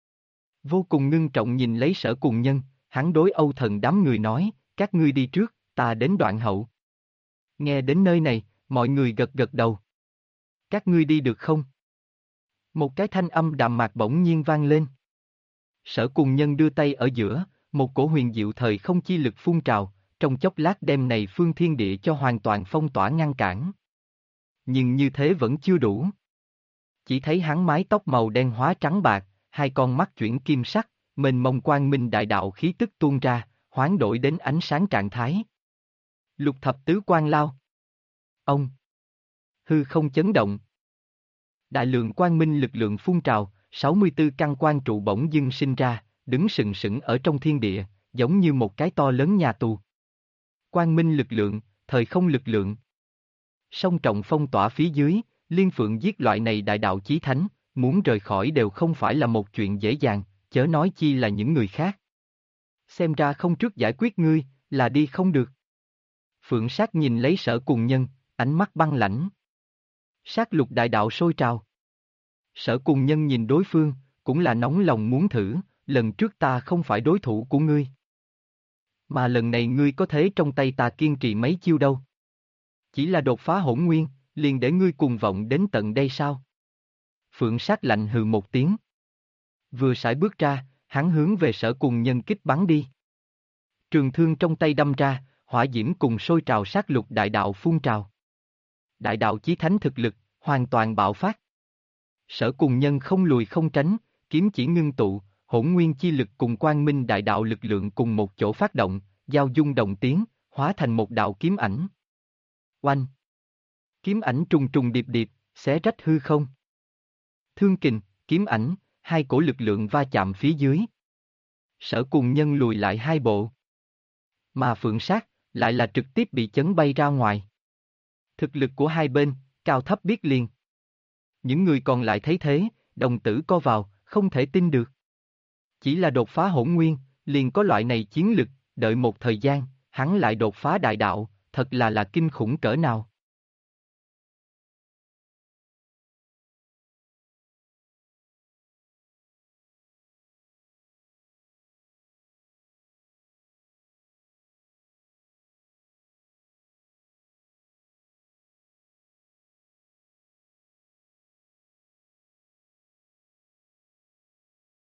Vô cùng ngưng trọng nhìn lấy Sở Cùng Nhân, hắn đối Âu Thần đám người nói, các ngươi đi trước, ta đến đoạn hậu. Nghe đến nơi này, mọi người gật gật đầu. Các ngươi đi được không? Một cái thanh âm đạm mạc bỗng nhiên vang lên. Sở Cùng Nhân đưa tay ở giữa, một cổ huyền diệu thời không chi lực phun trào, trong chốc lát đem này phương thiên địa cho hoàn toàn phong tỏa ngăn cản. Nhưng như thế vẫn chưa đủ. Chỉ thấy hắn mái tóc màu đen hóa trắng bạc, hai con mắt chuyển kim sắc, mênh mông quang minh đại đạo khí tức tuôn ra, hoán đổi đến ánh sáng trạng thái. Lục thập tứ quang lao. Ông. Hư không chấn động. Đại lượng quang minh lực lượng phun trào, 64 căn quang trụ bỗng dưng sinh ra, đứng sừng sững ở trong thiên địa, giống như một cái to lớn nhà tù. Quang minh lực lượng, thời không lực lượng. Song trọng phong tỏa phía dưới, Liên Phượng giết loại này đại đạo chí thánh, muốn rời khỏi đều không phải là một chuyện dễ dàng, chớ nói chi là những người khác. Xem ra không trước giải quyết ngươi, là đi không được. Phượng Sát nhìn lấy Sở Cùng Nhân, ánh mắt băng lãnh. Sát lục đại đạo sôi trào. Sở Cùng Nhân nhìn đối phương, cũng là nóng lòng muốn thử, lần trước ta không phải đối thủ của ngươi. Mà lần này ngươi có thế trong tay ta kiên trì mấy chiêu đâu. Chỉ là đột phá hỗn nguyên, liền để ngươi cùng vọng đến tận đây sao? Phượng Sát lạnh hừ một tiếng. Vừa sải bước ra, hắn hướng về Sở Cùng Nhân kích bắn đi. Trường thương trong tay đâm ra, hỏa diễm cùng sôi trào sát lục đại đạo phun trào. Đại đạo chí thánh thực lực, hoàn toàn bạo phát. Sở Cùng Nhân không lùi không tránh, kiếm chỉ ngưng tụ, hỗn nguyên chi lực cùng quang minh đại đạo lực lượng cùng một chỗ phát động, giao dung đồng tiến, hóa thành một đạo kiếm ảnh. Oanh! Kiếm ảnh trùng trùng điệp điệp, xé rách hư không. Thương kình, kiếm ảnh, hai cổ lực lượng va chạm phía dưới. Sở Cùng Nhân lùi lại hai bộ. Mà Phượng Sát, lại là trực tiếp bị chấn bay ra ngoài. Thực lực của hai bên, cao thấp biết liền. Những người còn lại thấy thế, đồng tử co vào, không thể tin được. Chỉ là đột phá hỗn nguyên, liền có loại này chiến lực, đợi một thời gian, hắn lại đột phá đại đạo, thật là kinh khủng cỡ nào.